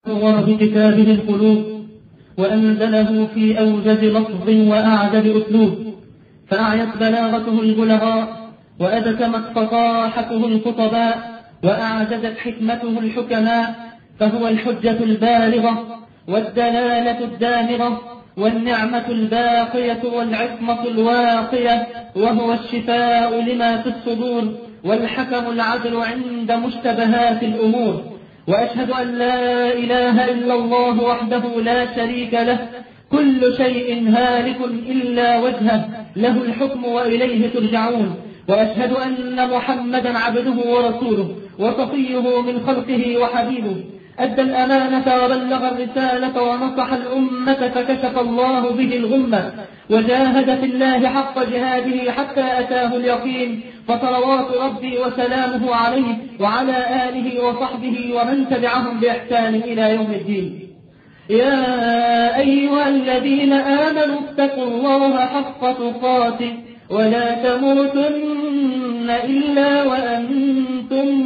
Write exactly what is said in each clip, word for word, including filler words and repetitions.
صور بكتابه القلوب وأنزله في أوجز لفظ وأعجب أسلوب، فأعيت بلاغته البلغاء وأدكمت فصاحته الخطباء وأعجزت حكمته الحكماء، فهو الحجة البالغة والدلالة الدامغة والنعمة الباقية والعصمة الواقية، وهو الشفاء لما في الصدور والحكم العدل عند مشتبهات الأمور. وأشهد أن لا إله إلا الله وحده لا شريك له، كل شيء هالك إلا وجهه، له الحكم وإليه ترجعون. وأشهد أن محمدا عبده ورسوله وصفيه من خلقه وحبيبه، أدى الأمانة وبلغ الرسالة ونصح الأمة فكشف الله به الغمة، وجاهد في الله حق جهاده حتى أتاه اليقين، فصلوات ربي وسلامه عليه وعلى آله وصحبه ومن تبعهم بإحسان إلى يوم الدين. يا أيها الذين آمنوا اتقوا الله حق تقاته ولا تموتن إلا وأنتم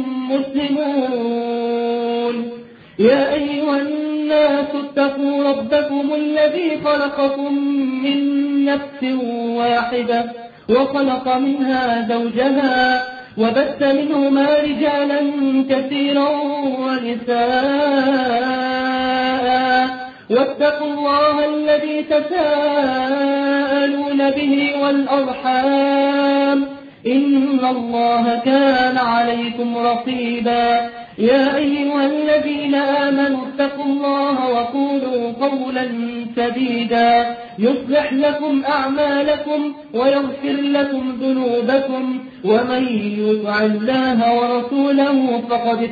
مسلمون. يا أيها الناس اتقوا ربكم الذي خلقكم من نفس واحدة وخلق منها زوجها وبث منهما رجالا كثيرا ونساء، واتقوا الله الذي تساءلون به والأرحام إن الله كان عليكم رقيبا. يا أيها الذين آمنوا اتقوا الله وقولوا قولا سديدا يصلح لكم أعمالكم ويغفر لكم ذنوبكم، ومن يطع الله ورسوله فقد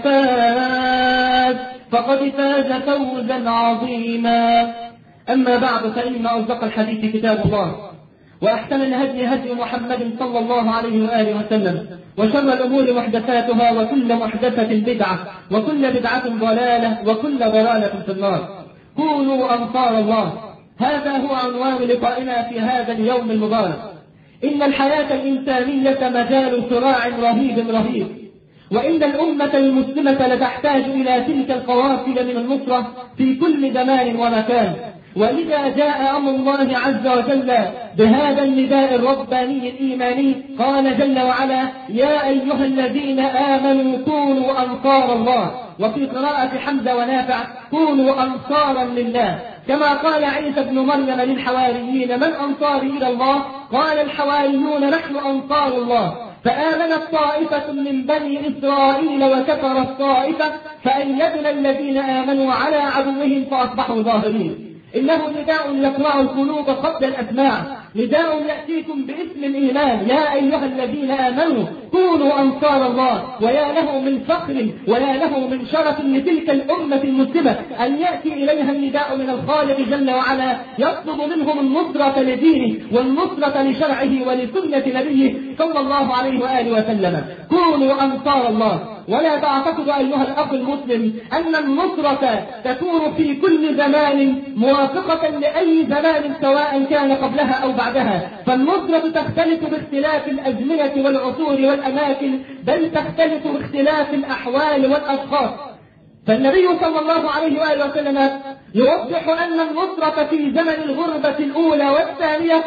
فاز فقد فاز فوزا عظيما. أما بعد، فإن أصدق الحديث كتاب الله، وأحسن الهدي هدي محمد صلى الله عليه وآله وسلم، وشر الأمور محدثاتها وكل محدثة بدعة وكل بدعة ضلالة وكل ضلالة في النار. كونوا أنصار الله، هذا هو عنوان لقائنا في هذا اليوم المبارك. إن الحياة الإنسانية مجال صراع رهيب رهيب، وإن الأمة المسلمة لتحتاج إلى تلك القوافل من النصرة في كل زمان ومكان. ولذا جاء أمر الله عز وجل بهذا النداء الرباني الإيماني، قال جل وعلا: يا أيها الذين آمنوا كونوا أنصار الله. وفي قراءة حمزة ونافع: كونوا أنصارا لله. كما قال عيسى بن مريم للحواريين: من أنصاري إلى الله؟ قال الحواريون: نحن أنصار الله. فآمنت طائفة من بني إسرائيل وكفرت طائفة فأيدنا الذين آمنوا على عدوهم فأصبحوا ظاهرين. إنه نداء يقرع القلوب قبل الأسماع، نداء يأتيكم باسم الإيمان: يا أيها الذين آمنوا كونوا أنصار الله. ويا له من فخر ويا له من شرف لتلك الأمة المسلمة أن يأتي إليها النداء من الخالق جل وعلا يطلب منهم النصرة لدينه والنصرة لشرعه ولسنة نبيه صلى الله عليه وآله وسلم. كونوا أنصار الله. ولا تعتقد أيها الأخ المسلم أن النصرة تكون في كل زمان موافقة لأي زمان سواء كان قبلها أو بعدها، فالنصرة تختلف باختلاف الأزمنة والعصور والأماكن، بل تختلف باختلاف الأحوال والأشخاص. فالنبي صلى الله عليه وآله وسلم يوضح أن النصرة في زمن الغربة الأولى والثانية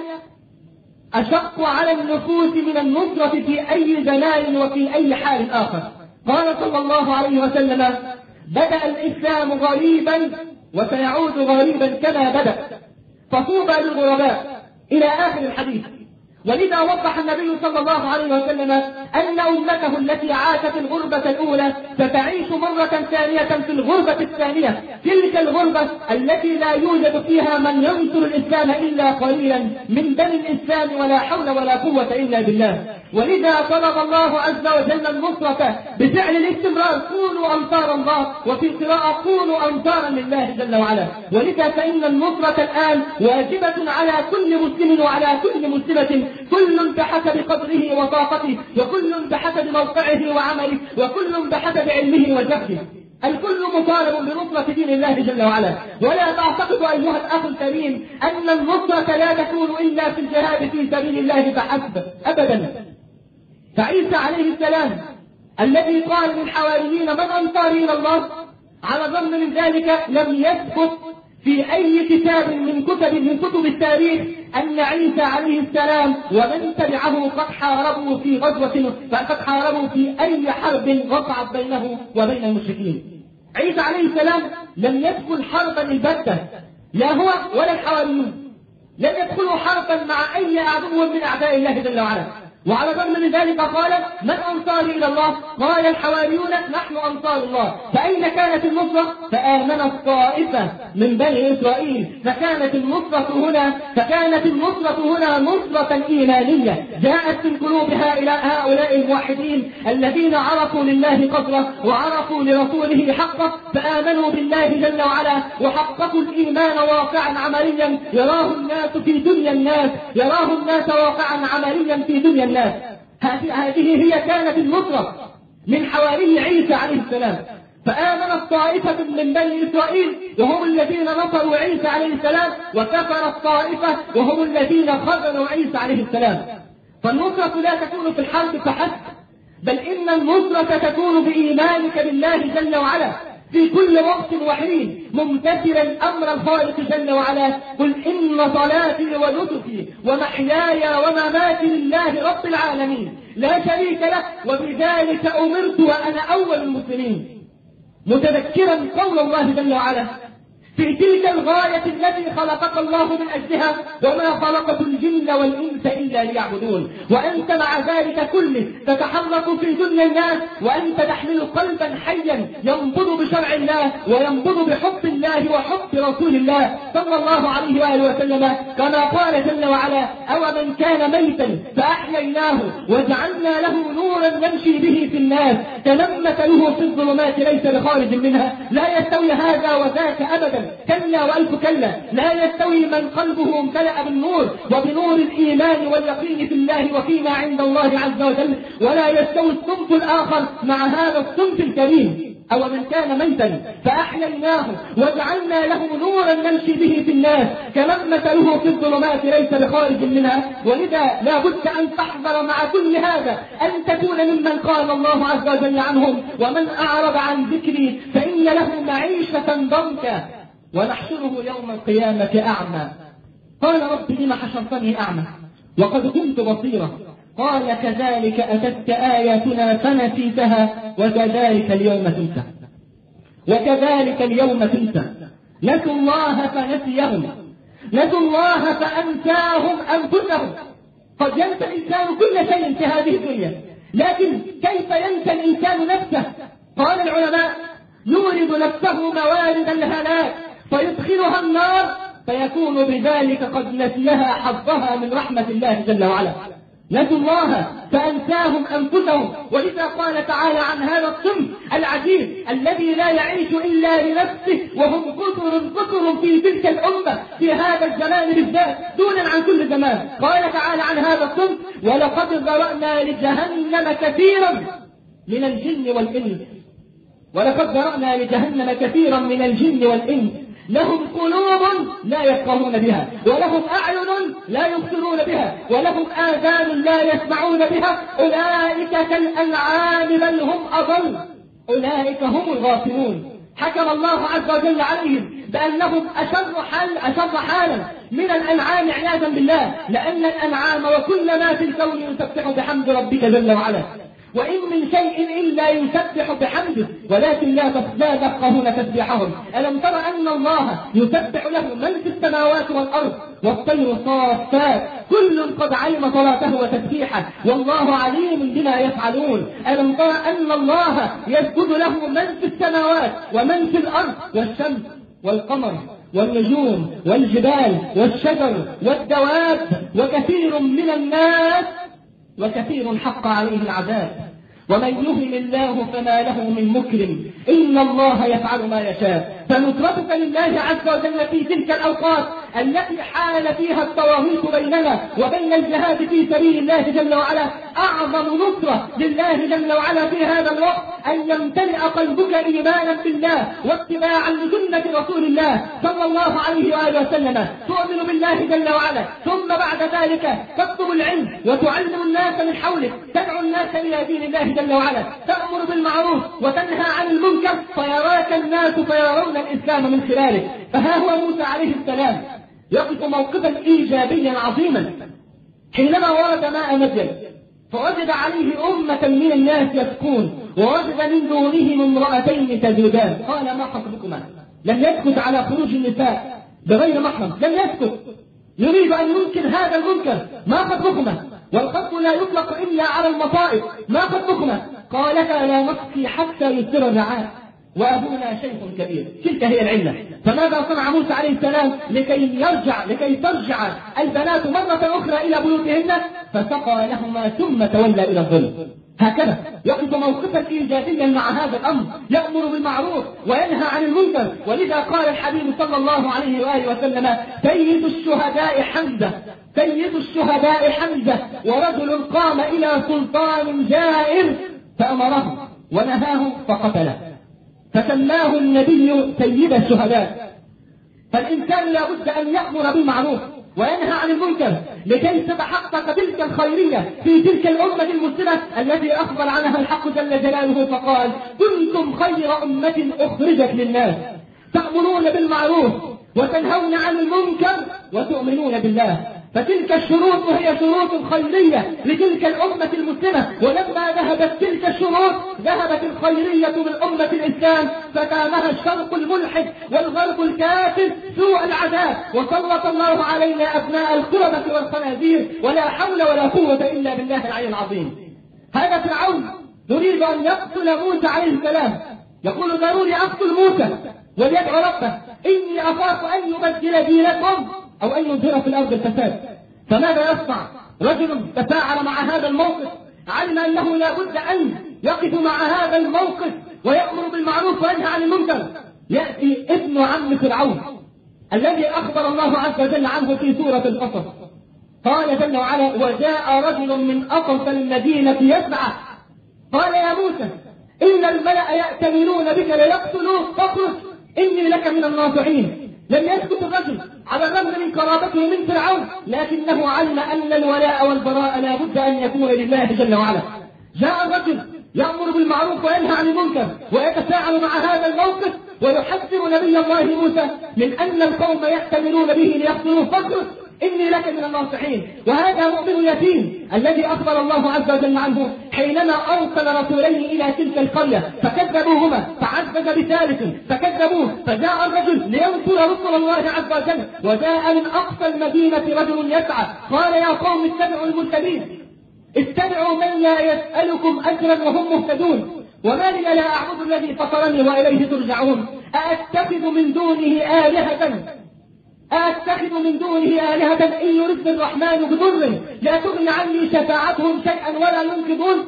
أشق على النفوس من النصرة في أي زمان وفي أي حال آخر. قال صلى الله عليه وسلم: بدأ الإسلام غريبا وسيعود غريبا كما بدأ، فطوبى للغرباء، إلى آخر الحديث. ولذا وضح النبي صلى الله عليه وسلم أن أمته التي عاشت الغربة الأولى ستعيش مرة ثانية في الغربة الثانية، تلك الغربة التي لا يوجد فيها من ينصر الإسلام إلا قليلا من بني الإسلام، ولا حول ولا قوة إلا بالله. ولذا طلب الله عز وجل النصرة بفعل الاستمرار: كونوا أنصار الله، وفي قراءة: كونوا أنصارا لله جل وعلا. ولذا فإن النصرة الآن واجبة على كل مسلم وعلى كل مسلمة، كل بحسب قدره وطاقته، وكل بحسب موقعه وعمله، وكل بحسب علمه وجهده. الكل مطالب بنصرة دين الله جل وعلا. ولا تعتقد أيها الأخ الكريم أن النصرة لا تكون إلا في الجهاد في سبيل الله فحسب، أبدا. فعيسى عليه السلام الذي قال للحواريين: من أنصاري إلى الله؟ على الرغم من ذلك لم يثبت في أي كتاب من كتب من كتب التاريخ أن عيسى عليه السلام ومن تبعه قد حاربوا في غزوة قد حاربوا في أي حرب وقعت بينه وبين المشركين. عيسى عليه السلام لم يدخل حربا البتة، لا هو ولا الحواريون، لم يدخلوا حربا مع أي عدو من أعداء الله جل وعلا. وعلى الرغم من ذلك قال: من أنصاري إلى الله؟ قال الحواريون: نحن أنصار الله. فأين كانت النصرة؟ فآمنت طائفة من بني إسرائيل، فكانت النصرة هنا فكانت النصرة هنا نصرة إيمانية جاءت من قلوب هؤلاء الموحدين الذين عرفوا لله قدره وعرفوا لرسوله حقه، فآمنوا بالله جل وعلا وحققوا الإيمان واقعا عمليا يراه الناس في دنيا الناس يراه الناس واقعا عمليا في دنيا الناس. هذه هي كانت النصرة من حواري عيسى عليه السلام. فآمنت طائفة من بني إسرائيل وهم الذين نصروا عيسى عليه السلام، وكفرت طائفة وهم الذين خذلوا عيسى عليه السلام. فالنصرة لا تكون في الحرب فحسب، بل إن النصرة تكون بإيمانك بالله جل وعلا في كل وقت وحين ممتثلا أمر الخالق جل وعلا. قل إن صلاتي ونسكي ومحياي ومماتي لله رب العالمين لا شريك له وبذلك أمرت وأنا أول المسلمين، متذكرا قول الله جل وعلا: في تلك الغاية التي خلقك الله من أجلها وما خلقت الجن والإنس إلا ليعبدون. وأنت مع ذلك كله تتحرك في دنيا الناس وأنت تحمل قلبا حيا ينبض بشرع الله وينبض بحب الله وحب رسول الله صلى الله عليه وآله وسلم، كما قال جل وعلا: أو من كان ميتا فأحييناه وجعلنا له نورا يمشي به في الناس كمن مثله في الظلمات ليس بخارج منها. لا يستوي هذا وذاك أبدا، كلا وألف كلا. لا يستوي من قلبه امتلأ بالنور وبنور الإيمان واليقين في الله وفيما عند الله عز وجل، ولا يستوي الصنف الآخر مع هذا الصنف الكريم. أو من كان ميتا فأحييناه وجعلنا له نورا نمشي به في الناس كمن مثله في الظلمات ليس بخارج منها. ولذا لا بد أن تحذر مع كل هذا أن تكون ممن قال الله عز وجل عنهم: ومن أعرض عن ذكري فإن له معيشة ضنكا ونحشره يوم القيامة أعمى. قال: رب لم حشرتني أعمى وقد كنت بصيرا؟ قال: كذلك أتتك آياتنا فنسيتها وكذلك اليوم تنسى وكذلك اليوم تنسى. نسوا الله فنسيهم، نسوا الله فأنساهم أنفسهم. قد ينسى الإنسان كل شيء في هذه الدنيا، لكن كيف ينسى الإنسان نفسه؟ قال العلماء: يورد نفسه موارد الهلاك فيدخلها النار فيكون بذلك قد نسيها حظها من رحمة الله جل وعلا. نسوا الله فأنساهم أنفسهم. ولذا قال تعالى عن هذا الصنف العجيب الذي لا يعيش إلا لنفسه وهم كثر كثر في تلك الأمة في هذا الزمان بالذات دونا عن كل زمان. قال تعالى عن هذا الصنف: ولقد ذرأنا لجهنم كثيرا من الجن والإنس ولقد ذرأنا لجهنم كثيرا من الجن والإنس لهم قلوب لا يفقهون بها ولهم أعين لا يبصرون بها ولهم آذان لا يسمعون بها أولئك كالأنعام بل هم أضل أولئك هم الغافلون. حكم الله عز وجل عليهم بأنهم أشر حال أشر حالا من الأنعام عياذا بالله، لأن الأنعام وكل ما في الكون يسبح بحمد ربك جل وعلا، وإن من شيء إلا يسبح بحمده ولكن لا تفقهون تسبيحهم. ألم تر أن الله يسبح له من في السماوات والأرض والطير صافات كل قد علم صلاته وتسبيحه والله عليم بما يفعلون. ألم تر أن الله يسجد له من في السماوات ومن في الأرض والشمس والقمر والنجوم والجبال والشجر والدواب وكثير من الناس وكثير حق عليه العذاب. ومن يهن الله فما له من مكرم إن الله يفعل ما يشاء. فنصرتك لله عز وجل في تلك الأوقات التي حال فيها الطواغيت بيننا وبين الجهاد في سبيل الله جل وعلا أعظم نصرة لله جل وعلا في هذا الوقت أن يمتلئ قلبك إيمانا بالله واتباعا لسنة رسول الله صلى الله عليه وآله وسلم، تؤمن بالله جل وعلا، ثم بعد ذلك تطلب العلم وتعلم الناس من حولك، تدعو الناس إلى دين الله جل وعلا، تأمر بالمعروف وتنهى عن المنكر، فيراك الناس فيرون الإسلام من خلالك. فها هو موسى عليه السلام يقف موقفا إيجابيا عظيما حينما ورد ماء مدين، فوجد عليه أمة من الناس يسكون، ووجد من دونهم امرأتين تذودان. قال ما خطبكما؟ لم يسكت على خروج النساء بغير محرم، لم يسكت، يريد أن ينكر هذا المنكر. ما خطبكما؟ والخطب لا يطلق إلا على المصائب. ما خطبكما؟ قالتا لا نسقي حتى يصدر الرعاء وأبونا شيخ كبير. تلك هي العلة. فماذا صنع موسى عليه السلام لكي يرجع لكي ترجع البنات مرة أخرى إلى بيوتهن؟ فسقى لهما ثم تولى إلى الظل. هكذا يقف موقفا إيجابيا مع هذا الأمر، يأمر بالمعروف وينهى عن المنكر. ولذا قال الحبيب صلى الله عليه وآله وسلم سيد الشهداء حمزة، سيد الشهداء حمزة، ورجل قام إلى سلطان جائر فأمره ونهاه فقتله، فسماه النبي سيد الشهداء. فالإنسان لا بد أن يأمر بالمعروف وينهى عن المنكر لكي تتحقق تلك الخيرية في تلك الأمة المسلمة التي أخبر عنها الحق جل جلاله فقال كنتم خير أمة أخرجت للناس تأمرون بالمعروف وتنهون عن المنكر وتؤمنون بالله. فتلك الشروط هي شروط خيرية لتلك الأمة المسلمة، ولما ذهبت تلك الشروط ذهبت الخيرية من أمة الإسلام فتامها الشرق الملحد والغرب الكافر سوء العذاب، وسلط الله علينا أبناء القردة والخنازير، ولا حول ولا قوة إلا بالله العلي العظيم. هذا فرعون يريد أن يقتل موسى عليه السلام، يقول ضروري أقتل موسى وليدعو ربه إني أخاف أن يبدل دينكم أو أن ينزل في الأرض الفساد. فماذا يصنع؟ رجل تفاعل مع هذا الموقف، علم أنه لا بد أن يقف مع هذا الموقف ويأمر بالمعروف وينهى عن المنكر. يأتي ابن عم فرعون الذي أخبر الله عز وجل عنه في سورة القصص، قال جل وعلا وجاء رجل من أقصى المدينة يسعى قال يا موسى إن الملأ يأتمرون بك ليقتلوك فاخرج إني لك من الناصحين. لم يسكت الرجل على الرغم من قرابته من فرعون، لكنه علم أن الولاء والبراء لا بد أن يكون لله جل وعلا. جاء الرجل يأمر بالمعروف وينهى عن المنكر ويتفاعل مع هذا الموقف ويحذر نبي الله موسى من أن القوم يأتمرون به ليقتلوه فاخرج إني لك من الناصحين. وهذا مؤمن يتيم الذي أخبر الله عز وجل عنه حينما أرسل رسولين إلى تلك القرية فكذبوهما فعزز بثالث فكذبوه، فجاء الرجل لينصر رسل الله عز وجل، وجاء من أقصى المدينة رجل يسعى قال يا قوم اتبعوا المرسلين، اتبعوا من لا يسألكم أجرا وهم مهتدون، وما لي لا أعبد الذي فطرني وإليه ترجعون، أأتخذ من دونه آلهة أتخذ من دونه آلهة إن يردني الرحمن بضر لا تغن عني شفاعتهم شيئا ولا ينقذون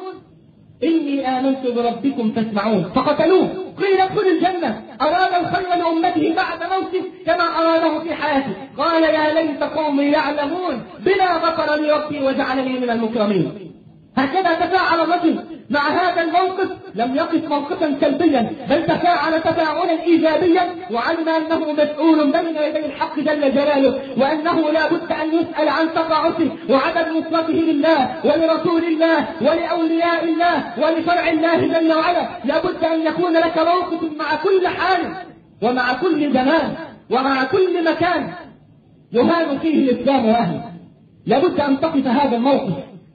إني آمنت بربكم فاسمعون. فقتلوه. قيل ادخل الجنة. أراد الخير لأمته بعد موته كما أراده في حياته. قال يا ليت قومي يعلمون بما غفر لي ربي وجعلني من المكرمين. هكذا تفاعل الرجل مع هذا الموقف، لم يقف موقفا سلبيا بل تفاعل تفاعلا ايجابيا، وعلم انه مسؤول بين يدي الحق جل جلاله، وانه لا بد ان يسال عن تطاعته وعدم نصرته لله ولرسول الله ولاولياء الله ولشرع الله جل وعلا. لا بد ان يكون لك موقف مع كل حال ومع كل زمان ومع كل مكان يهان فيه الاسلام واهله. لا بد ان تقف هذا الموقف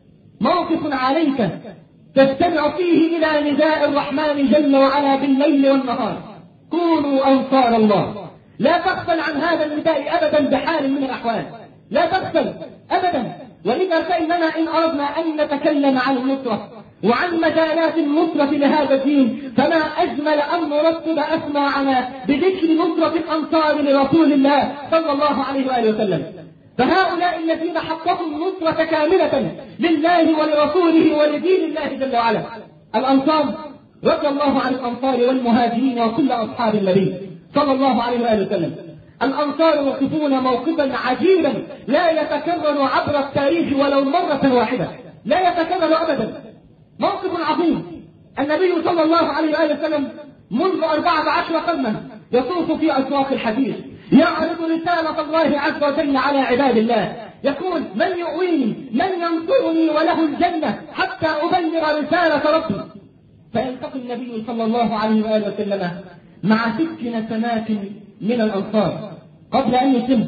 موقف عليك تستمع فيه إلى نداء الرحمن جل وعلا بالليل والنهار. كونوا أنصار الله. لا تغفل عن هذا النداء أبدا بحال من الأحوال، لا تغفل أبدا. ولذا فإننا إن أردنا أن نتكلم عن النصرة وعن مجالات النصرة لهذا الدين فما أجمل أن نرتب أسماعنا بذكر نصرة الأنصار لرسول الله صلى الله عليه وآله وسلم. فهؤلاء الذين حققوا النصرة كاملة لله ولرسوله ولدين الله جل وعلا الأنصار، رضي الله عن الأنصار والمهاجرين وكل أصحاب النبي صلى الله عليه وآله وسلم. الأنصار يوقفون موقفا عجيبا لا يتكرر عبر التاريخ ولو مرة واحدة، لا يتكرر أبدا. موقف عظيم. النبي صلى الله عليه وآله وسلم منذ أربعة عشر قرنا يطوف في أسواق الحديث يعرض رسالة الله عز وجل على عباد الله، يقول: من يؤويني، من ينصرني وله الجنة حتى أبلغ رسالة ربي. فيلتقي النبي صلى الله عليه وآله وسلم مع ست نسمات من الأنصار قبل أن يتم،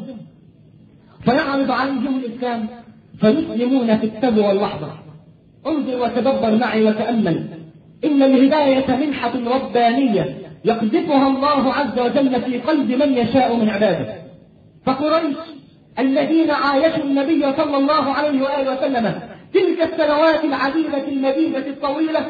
فيعرض عليهم الإسلام فيسلمون في التبع والوحدة. انظر وتدبر معي وتأمل، إن الهداية منحة ربانية يقذفها الله عز وجل في قلب من يشاء من عباده. فقريش الذين عايشوا النبي صلى الله عليه وآله وسلم تلك السنوات العديدة المديدة الطويلة،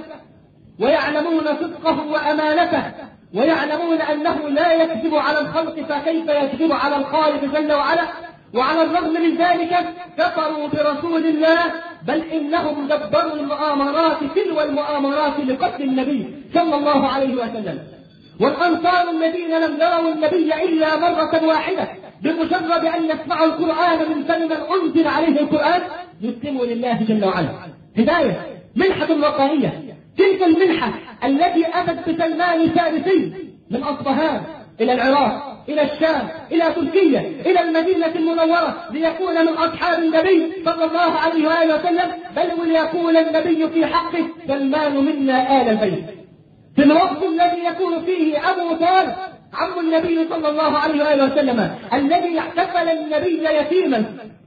ويعلمون صدقه وأمانته، ويعلمون أنه لا يكذب على الخلق فكيف يكذب على الخالق جل وعلا، وعلى الرغم من ذلك كفروا برسول الله، بل إنهم دبروا المؤامرات تلو المؤامرات لقتل النبي صلى الله عليه وسلم. والأنصار الذين لم يروا النبي إلا مرة واحدة بمجرد أن يسمعوا القرآن من فم من أنزل عليه القرآن يسلموا لله جل وعلا. هداية، منحة ربانية. تلك المنحة التي أتت بسلمان فارسي من أصفهان إلى العراق، إلى الشام، إلى تركيا، إلى المدينة المنورة، ليكون من أصحاب النبي صلى الله عليه وآله وسلم، بل وليكون النبي في حقه سلمان منا آل البيت. في الوقت الذي يكون فيه أبو طالب عم النبي صلى الله عليه وآله وسلم الذي احتفل النبي يتيما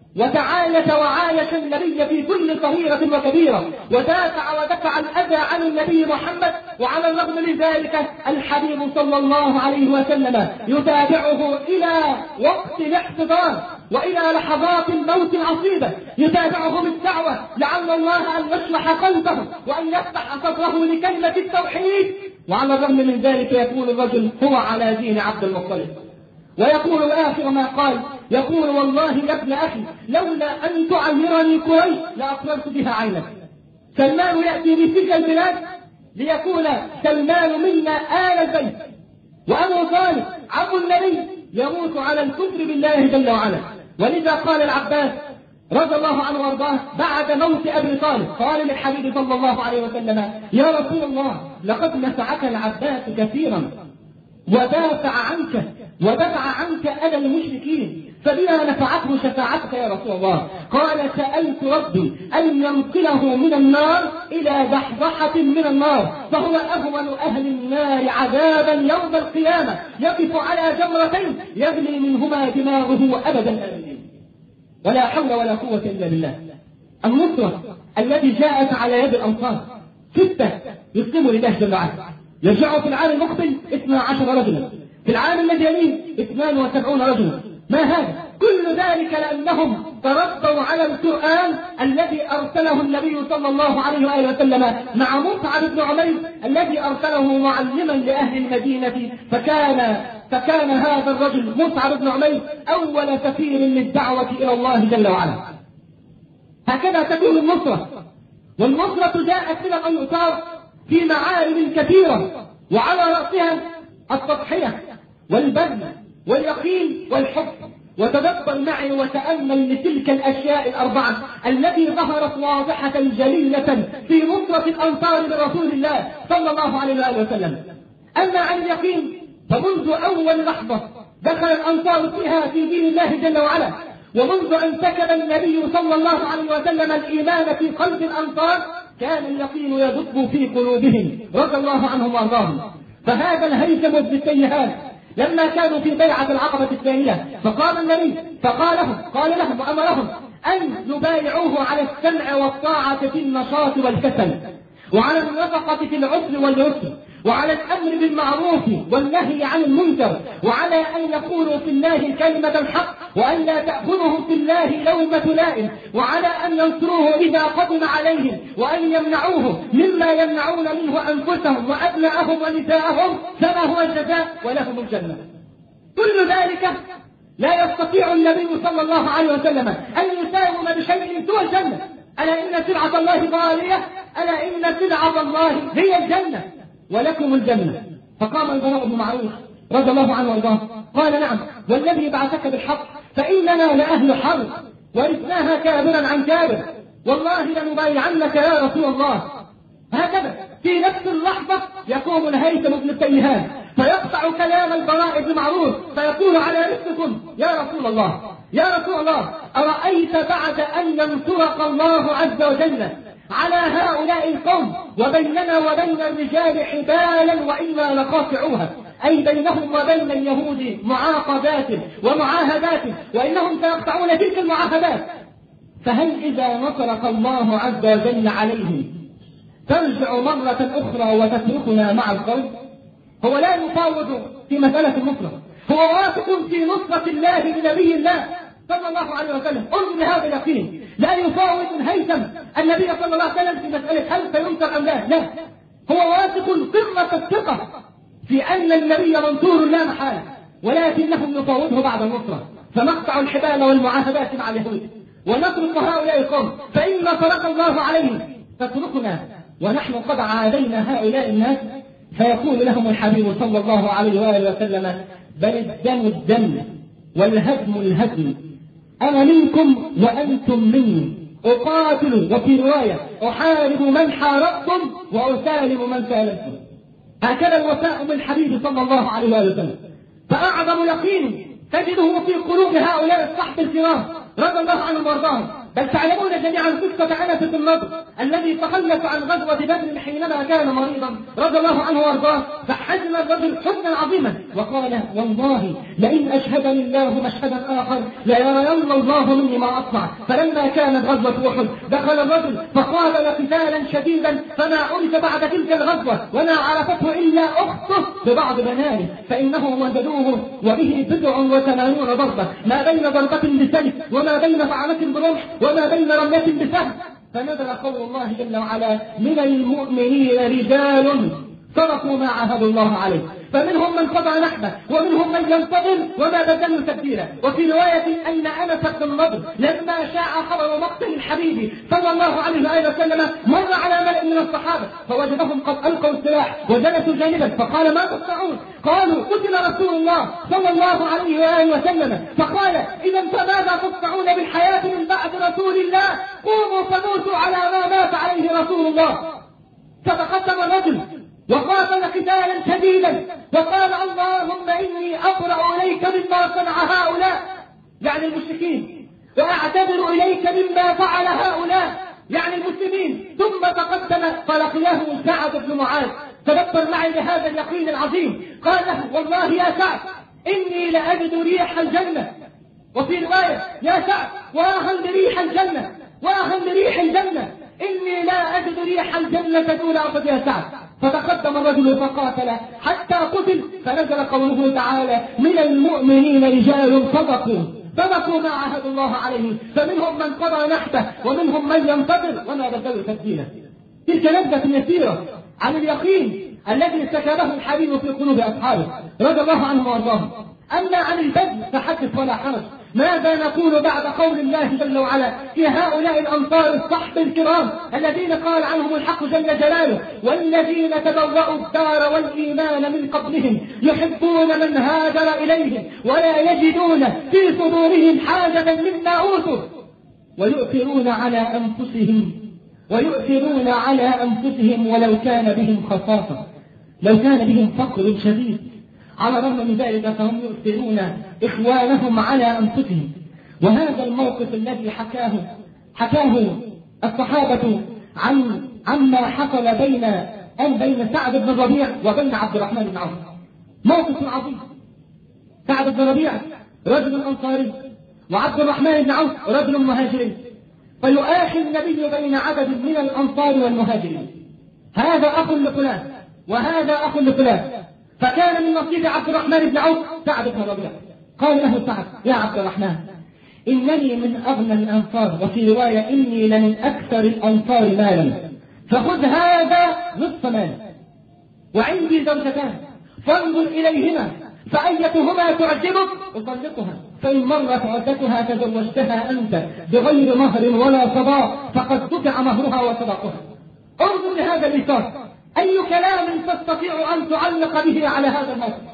وتعايش وعايش النبي في كل صغيرة وكبيرة، ودافع ودفع الأذى عن النبي محمد، وعلى الرغم من ذلك الحبيب صلى الله عليه وسلم يتابعه إلى وقت الاحتضار وإلى لحظات الموت العصيبة، يتابعه بالدعوة لعل الله أن يشرح قلبه وأن يفتح صدره لكلمة التوحيد. وعلى الرغم من ذلك يقول الرجل: هو على دين عبد المطلب. ويقول آخر ما قال، يقول: والله يا ابن أخي لولا أن تعيرني قريش لأقررت بها عينك. سلمان يأتي بتلك البلاد ليكون سلمان منا آل البيت، وأبو طالب عم النبي يموت على الكفر بالله جل وعلا. ولذا قال العباس رضي الله عنه وارضاه بعد موت أبي طالب، قال للحبيب صلى الله عليه وسلم: يا رسول الله لقد نفعك العباس كثيرا ودافع عنك ودفع عنك أذى المشركين، فبما نفعته شفاعتك يا رسول الله؟ قال: سألت ربي أن ينقله من النار إلى دحضحة من النار، فهو أهون أهل النار عذابا يوم القيامة، يقف على جمرتين يغلي منهما دماغه أبدا آمين. ولا حول ولا قوة إلا بالله. النصرة التي جاءت على يد الأنصار ستة يسلموا لله جل وعلا، يرجعوا في العام المقبل اثنا عشر رجلا، في العام الذي يليه اثنان وسبعون رجلا. ما هذا؟ كل ذلك لأنهم تربوا على القرآن الذي أرسله النبي صلى الله عليه وآله وسلم مع مصعب بن عمير الذي أرسله معلما لأهل المدينة، فكان فكان هذا الرجل مصعب بن عمير أول سفير للدعوة إلى الله جل وعلا. هكذا تكون النصرة. والنصرة جاءت من الأنصار في معارك كثيرة، وعلى رأسها التضحية والبذل واليقين والحب. وتدبر معي وتأمل لتلك الأشياء الأربعة التي ظهرت واضحة جليلة في نصرة الأنصار برسول الله صلى الله عليه وآله وسلم. أما عن اليقين فمنذ أول لحظة دخل الأنصار فيها في دين الله جل وعلا، ومنذ أن سكب النبي صلى الله عليه وسلم الإيمان في قلب الأنصار كان اليقين يدب في قلوبهم رضي الله عنهم وارضاهم. فهذا الهيثم بن السيهان لما كانوا في بيعة العقبة الثانية فقام النبي فقال لهم قال لهم وأمرهم أن يبايعوه على السمع والطاعة في النشاط والكسل، وعلى النفقة في العسر واليسر، وعلى الأمر بالمعروف والنهي عن المنكر، وعلى أن يقولوا في الله كلمة الحق، وأن لا تأخذهم في الله لومة لائم، وعلى أن ينصروه إذا قدم عليهم، وأن يمنعوه مما يمنعون منه أنفسهم وأبناءهم ونساءهم، فما هو الجزاء ولهم الجنة. كل ذلك لا يستطيع النبي صلى الله عليه وسلم أن يساوم بشيء سوى الجنة. ألا إن سلعة الله غالية، ألا إن سلعة الله هي الجنة ولكم الجنة. فقام البراء بن معروف رضي الله عنه وارضاه قال نعم والذي بعثك بالحق فإننا لأهل حرب ورثناها كابرا عن كابر، والله لنبايعنك يا رسول الله. هكذا في نفس اللحظة يقوم الهيثم بن التيهان فيقطع كلام البراء بن معروف فيقول على رفقكم يا رسول الله يا رسول الله أرأيت بعد أن ينصرك الله عز وجل على هؤلاء القوم وبيننا وبين الرجال حبالا وإنا لقاطعوها، أي بينهم وبين اليهود معاقدات ومعاهدات وإنهم سيقطعون تلك المعاهدات، فهل إذا نصرك الله عز وجل عليهم ترجع مرة أخرى وتتركنا مع القوم؟ هو لا يفاوض في مسألة النصرة، هو واثق في نصرة الله لنبي الله صلى الله عليه وسلم. انظر لهذا اليقين، لا يفاوض الهيثم النبي صلى الله عليه وسلم في مسألة هل سينصر أم لا، لا، هو واثق قمة الثقة في أن النبي منصور لا محالة، ولكنهم يفاوضه بعد النصرة، فنقطع الحبال والمعاهدات مع اليهود ونترك هؤلاء القوم، فإن نصرك الله عليهم فاتركنا ونحن قد عادينا هؤلاء الناس. فيقول لهم الحبيب صلى الله عليه وآله وسلم بل الدم الدم والهدم الهدم، أنا منكم وأنتم مني، أقاتل وفي رواية أحارب من حاربتم وأسالم من سالمتم. هكذا الوفاء بالحبيب صلى الله عليه وآله وسلم. فأعظم يقين تجده في قلوب هؤلاء الصحب الكرام رضي الله عنهم وارضاهم. بل تعلمون جميعا قصة أنس بن النضر الذي تخلف عن غزوة بدر حينما كان مريضا رضي الله عنه وارضاه، فحزن الرجل حزنا عظيما وقال والله لئن أشهدني الله مشهدا آخر ليرين الله مني ما أصنع. فلما كانت غزوة أحد دخل الرجل فقاتل قتالا شديدا فما عرف بعد تلك الغزوة وما عرفته إلا أخته ببعض بنانه، فإنه وجدوه وبه بضع وثمانون ضربة، ما بين ضربة بسيف وما بين طعنة برمح وما بين رمية بسهم. فنزل قول الله جل وعلا من المؤمنين رجال صدقوا ما عاهدوا الله عليه، فمنهم من قضى نحبه ومنهم من ينتظر وما بدلوا تبديلا. وفي رواية أن أنس بن النضر لما شاع خبر مقتل الحبيب صلى الله عليه وآله وسلم مر على ملأ من الصحابة فوجدهم قد ألقوا السلاح وجلسوا جانبا، فقال ما تصنعون؟ قالوا قتل رسول الله صلى الله عليه وآله وسلم. فقال إذا فماذا تصنعون بالحياة من بعد رسول الله؟ قوموا فموتوا على ما مات عليه رسول الله. فتقدم الرجل وقاتل قتالا شديدا وقال اللهم إني أبرأ إليك مما صنع هؤلاء، يعني المشركين، وأعتذر إليك مما فعل هؤلاء، يعني المسلمين. ثم تقدم فلقياه سعد بن معاذ. تذكر معي بهذا اليقين العظيم. قال له والله يا سعد إني لأجد ريح الجنة، وفي رواية يا سعد وأهل بريح الجنة وأهل بريح الجنة إني لا أجد ريح الجنة دون أرض يا سعد. فتقدم الرجل فقاتل حتى قتل، فنزل قوله تعالى من المؤمنين رجال صدقوا صدقوا ما عاهدوا الله عليه، فمنهم من قضى نحبه ومنهم من ينتظر وما بدلوا تبديلا. تلك نبذة يسيرة عن اليقين الذي سكبه الحبيب في قلوب أصحابه رضي الله عنهم وارضاهم. أما عن البذل فحدث ولا حرج. ماذا نقول بعد قول الله جل وعلا في هؤلاء الأنصار الصحب الكرام الذين قال عنهم الحق جل جلاله والذين تبوأوا الدار والإيمان من قبلهم يحبون من هاجر إليهم ولا يجدون في صدورهم حاجة مما أوتوا ويؤثرون على أنفسهم ويؤثرون على أنفسهم ولو كان بهم خصاصة، لو كان بهم فقر شديد، على الرغم من ذلك فهم يؤثرون إخوانهم على أنفسهم. وهذا الموقف الذي حكاه حكاه الصحابة عن عما حصل بين أن بين سعد بن الربيع وبين عبد الرحمن بن عوف موقف عظيم. سعد بن الربيع رجل أنصاري وعبد الرحمن بن عوف رجل مهاجري، فيؤاخي النبي بين عدد من الأنصار والمهاجرين، هذا أخ لفلان وهذا أخ لفلان. فكان من نصيب عبد الرحمن بن عوف سعد بن الربيع. قال له سعد يا عبد الرحمن إنني من أغنى الأنصار، وفي رواية إني لمن أكثر الأنصار مالا، فخذ هذا نصف مال، وعندي زوجتان فانظر إليهما فأيتهما تعجبك أطلقها، فإن مرت عدتها تزوجتها أنت بغير مهر ولا صداق فقد دفع مهرها وصداقها. انظر لهذا الميثاق، أي كلام تستطيع أن تعلق به على هذا الموقف؟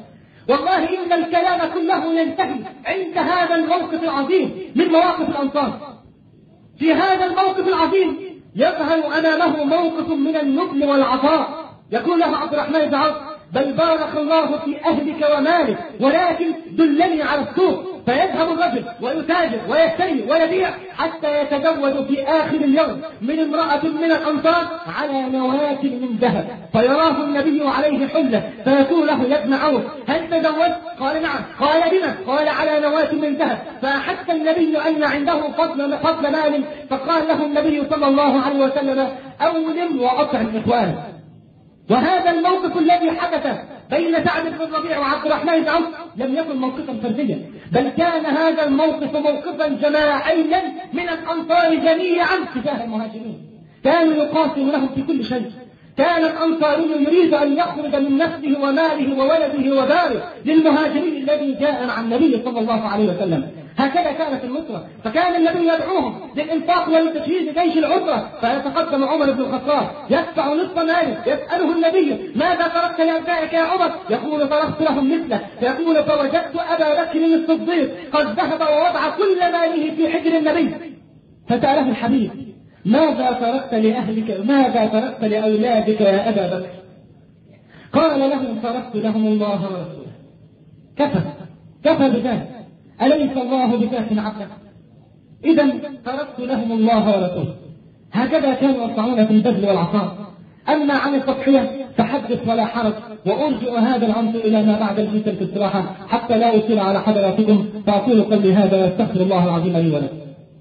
والله إن الكلام كله ينتهي عند هذا الموقف العظيم من مواقف الأنصار. في هذا الموقف العظيم يظهر أمامه موقف من النبل والعطاء، يقول له عبد الرحمن بن عوف: بل بارك الله في أهلك ومالك، ولكن دلني على السوق. فيذهب الرجل ويتاجر ويشتري ويبيع حتى يتزوج في آخر اليوم من امرأة من الأنصار على نواة من ذهب، فيراه النبي عليه حلة فيقول له: يا ابن عوف هل تزوجت؟ قال: نعم. قال: بما؟ قال: على نواة من ذهب. فأحس النبي أن عنده فضل فضل مال، فقال له النبي صلى الله عليه وسلم: أولم وأطعم إخوانك. وهذا الموقف الذي حدث بين سعد بن الربيع وعبد الرحمن بن عوف لم يكن موقفا فرديا، بل كان هذا الموقف موقفا جماعيا من الأنصار جميعا تجاه المهاجرين. كانوا يقاتلونهم في كل شيء. كان الأنصاري يريد أن يخرج من نفسه وماله وولده وداره للمهاجرين الذي جاء مع النبي صلى الله عليه وسلم. هكذا كانت النصرة. فكان النبي يدعوهم للإنفاق ولتجهيز جيش العسرة، فيتقدم عمر بن الخطاب يدفع نصف ماله، يسأله النبي: ماذا تركت لأبنائك يا عمر؟ يقول: تركت لهم مثله. يقول: فوجدت أبا بكر الصديق قد ذهب ووضع كل ماله في حجر النبي. فسأله الحبيب: ماذا تركت لأهلك؟ ماذا تركت لأولادك يا أبا بكر؟ قال له: تركت لهم الله ورسوله. كفى كفى بذلك، أليس الله بكاف عبده؟ إذا تركت لهم الله ورسوله. هكذا كانوا يصنعون في البذل والعطاء. أما عن التضحية فحدث ولا حرج، وأرجع هذا العنصر إلى ما بعد الجلسة الاستراحة حتى لا أطيل على حضراتكم، فأقول قولي هذا واستغفر الله العظيم لي ولكم.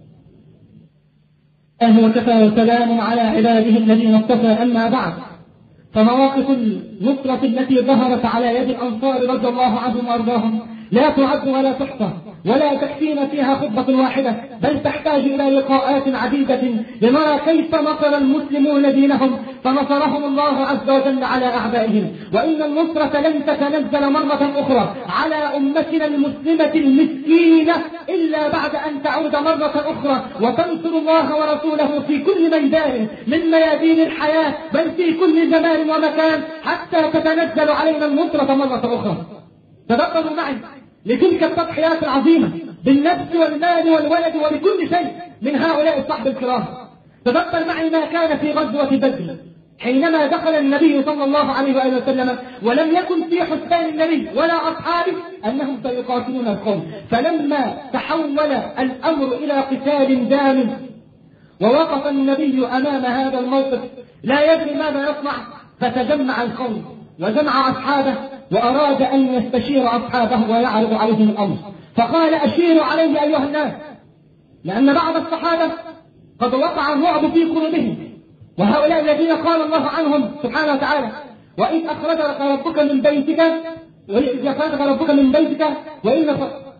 أهل وكفى وسلام على عباده الذين اصطفى. أما بعد، فمواقف النصرة التي ظهرت على يد الأنصار رضي الله عنهم وأرضاهم لا تعد ولا تحصى ولا تكفينا فيها خطبة واحدة، بل تحتاج إلى لقاءات عديدة لنرى كيف نصر المسلمون دينهم، فنصرهم الله عز وجل على أعدائهم. وإن النصرة لن تتنزل مرة أخرى على أمتنا المسلمة المسكينة إلا بعد أن تعود مرة أخرى وتنصر الله ورسوله في كل ميدان من ميادين الحياة، بل في كل زمان ومكان، حتى تتنزل علينا النصرة مرة أخرى. تذكروا معي لتلك التضحيات العظيمة بالنفس والمال والولد وبكل شيء من هؤلاء الصحب الكرام. تذكر معي ما كان في غزوة بدر حينما دخل النبي صلى الله عليه وآله وسلم، ولم يكن في حسبان النبي ولا أصحابه أنهم سيقاتلون القوم. فلما تحول الأمر إلى قتال دام ووقف النبي أمام هذا الموقف لا يدري ماذا يصنع، فتجمع القوم وجمع أصحابه وأراد أن يستشير أصحابه ويعرض عليهم الأمر. فقال: أشيروا علي أيها الناس، لأن بعض الصحابة قد وقع الرعب في قلوبهم، وهؤلاء الذين قال الله عنهم سبحانه وتعالى: وإذ أخرجك ربك من بيتك وإذ أخرجك ربك من بيتك وإن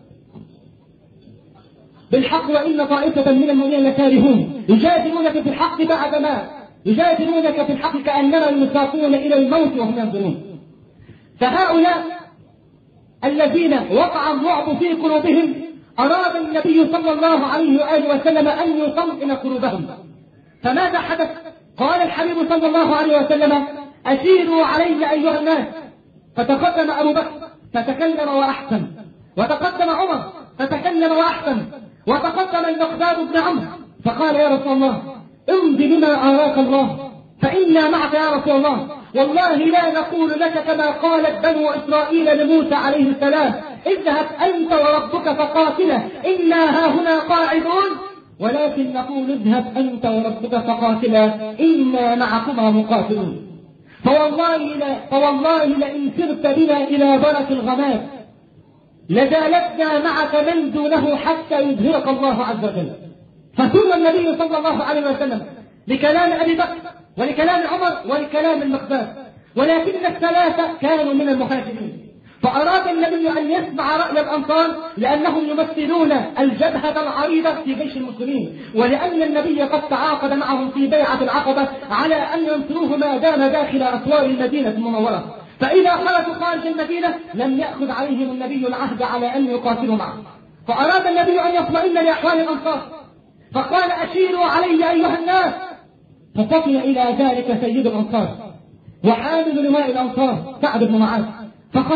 بالحق وإن طائفة من المؤمنين لكارهون يجادلونك في الحق بعدما يجادلونك في الحق كأنما يساقون إلى الموت وهم ينظرون. فهؤلاء الذين وقع الرعب في قلوبهم أراد النبي صلى الله عليه وآله وسلم أن يطمئن قلوبهم. فماذا حدث؟ قال الحبيب صلى الله عليه وسلم: أشيروا علي أيها الناس. فتقدم أبو بكر فتكلم وأحسن، وتقدم عمر فتكلم وأحسن، وتقدم المقداد بن عمرو فقال: يا رسول الله امض بما أراك الله، فإنا معك يا رسول الله، والله لا نقول لك كما قالت بنو إسرائيل لموسى عليه السلام: اذهب أنت وربك فقاتلا إنا هاهنا قاعدون، ولكن نقول: اذهب أنت وربك فقاتلا إنا معكما مقاتلون. فوالله, لا فوالله لئن سرت بنا إلى برك الغمام لجالسنا معك من دونه حتى يظهرك الله عز وجل. فثم النبي صلى الله عليه وسلم لكلام أبي بكر ولكلام عمر ولكلام المقداد، ولكن الثلاثة كانوا من المهاجرين. فأراد النبي أن يسمع رأي الأنصار لأنهم يمثلون الجبهة العريضة في جيش المسلمين، ولأن النبي قد تعاقد معهم في بيعة العقبة على أن ينصروه ما دام داخل أسوار المدينة المنورة، فإذا خرجوا خارج المدينة لم يأخذ عليهم النبي العهد على أن يقاتلوا معه. فأراد النبي أن يطمئن لأحوال الأنصار فقال: أشيروا علي أيها الناس. فصفي إلى ذلك سيد الأنصار وحامل لواء الأنصار سعد بن معاذ فقال: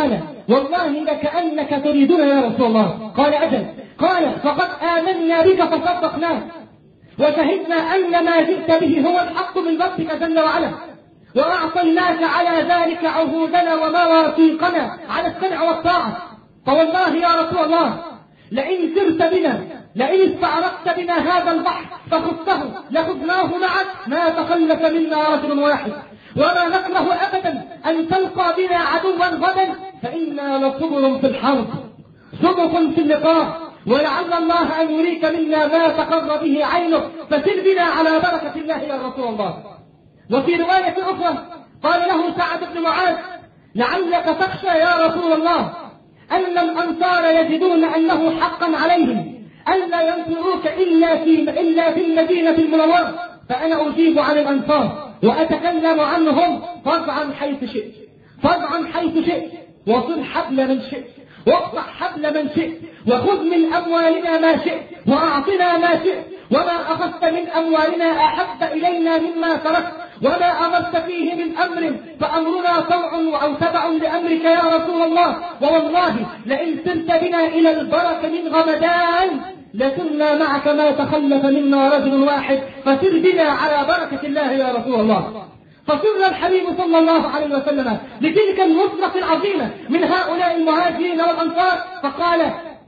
والله لكأنك تريدنا يا رسول الله. قال أجل. قال فقد آمنا بك فصدقناك وشهدنا أن ما جئت به هو الحق من ربك جل وعلا، وأعطيناك على ذلك عهودنا ومواثيقنا على السمع والطاعة. فوالله يا رسول الله لئن سرت بنا، لئن استعرقت بنا هذا البحر فخذته لخذناه معك ما تخلف منا رجل واحد، وما نكره أبدا أن تلقى بنا عدوا غدا، فإنا لصبر في الحرب صدق في اللقاء، ولعل الله أن يريك منا ما تقر به عينك، فسر بنا على بركة الله يا رسول الله. وفي رواية أخرى قال له سعد بن معاذ لعلك تخشى يا رسول الله أن الأنصار يجدون أنه حقا عليهم ألا ينصروك إلا في إلا في المدينة المنورة، فأنا أجيب عن الأنصار وأتكلم عنهم فاضعا حيث شئت، فاضعا حيث شئت، وصل حبل من شئت، واقطع حبل من شئت، وخذ من أموالنا ما شئت، وأعطنا ما شئت، وما أخذت من أموالنا أحب إلينا مما تركت، وما أمرت فيه من أمر فأمرنا طوع أو تبع لأمرك يا رسول الله. ووالله لئن سرت بنا إلى البرك من غمدان لكنا معك ما تخلف منا رجل واحد، فسر بنا على بركة الله يا رسول الله. فسر الحبيب صلى الله عليه وسلم لتلك النصرة العظيمة من هؤلاء المهاجرين والأنصار، فقال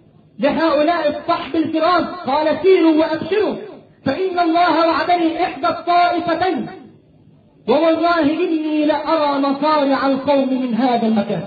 لهؤلاء الصحب الكرام قال سيروا وأبشروا فإن الله وعدني إحدى الطائفتين، ووالله إني لأرى مصارع القوم من هذا المكان.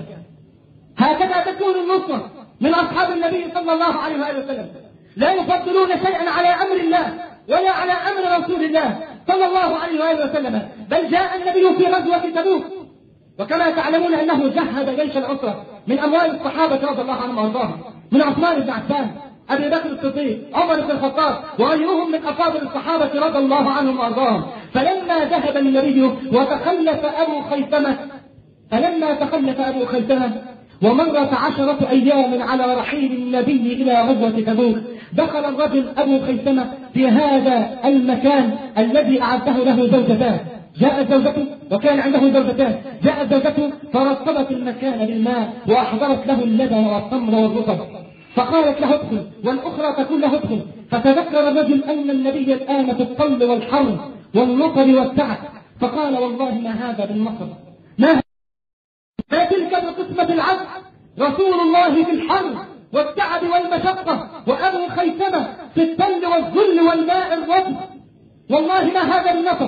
هكذا تكون النصرة من أصحاب النبي صلى الله عليه وسلم، لا يفضلون شيئا على أمر الله ولا على أمر رسول الله صلى الله عليه وسلم، بل جاء النبي في غزوة تبوك، وكما تعلمون أنه جهز جيش العسرة من أموال الصحابة رضي الله عنهم وأرضاهم، من عثمان بن عفان، أبي بكر الصديق، عمر بن الخطاب، وغيرهم من أفاضل الصحابة رضي الله عنهم وأرضاهم. فلما ذهب النبي وتخلف أبو خيثمة فلما تخلف أبو خيثمة ومرت عشرة أيام على رحيل النبي إلى غزوة تبوك، دخل الرجل أبو خيثمة في هذا المكان الذي أعده له زوجتان. جاءت زوجته وكان عنده زوجتان، جاءت زوجته فرطبت المكان بالماء وأحضرت له اللبن والتمر والرطب، فقالت له ادخل، والأخرى تقول له ادخل. فتذكر الرجل أن النبي الآن في الطل والحر والنقر والتعب، فقال والله ما هذا بالنصر، ما ما تلك بقسمة العبد، رسول الله في الحر والتعب والمشقة، وأبو خيثمة في التل والذل والماء الرطب، والله ما هذا بالنصر،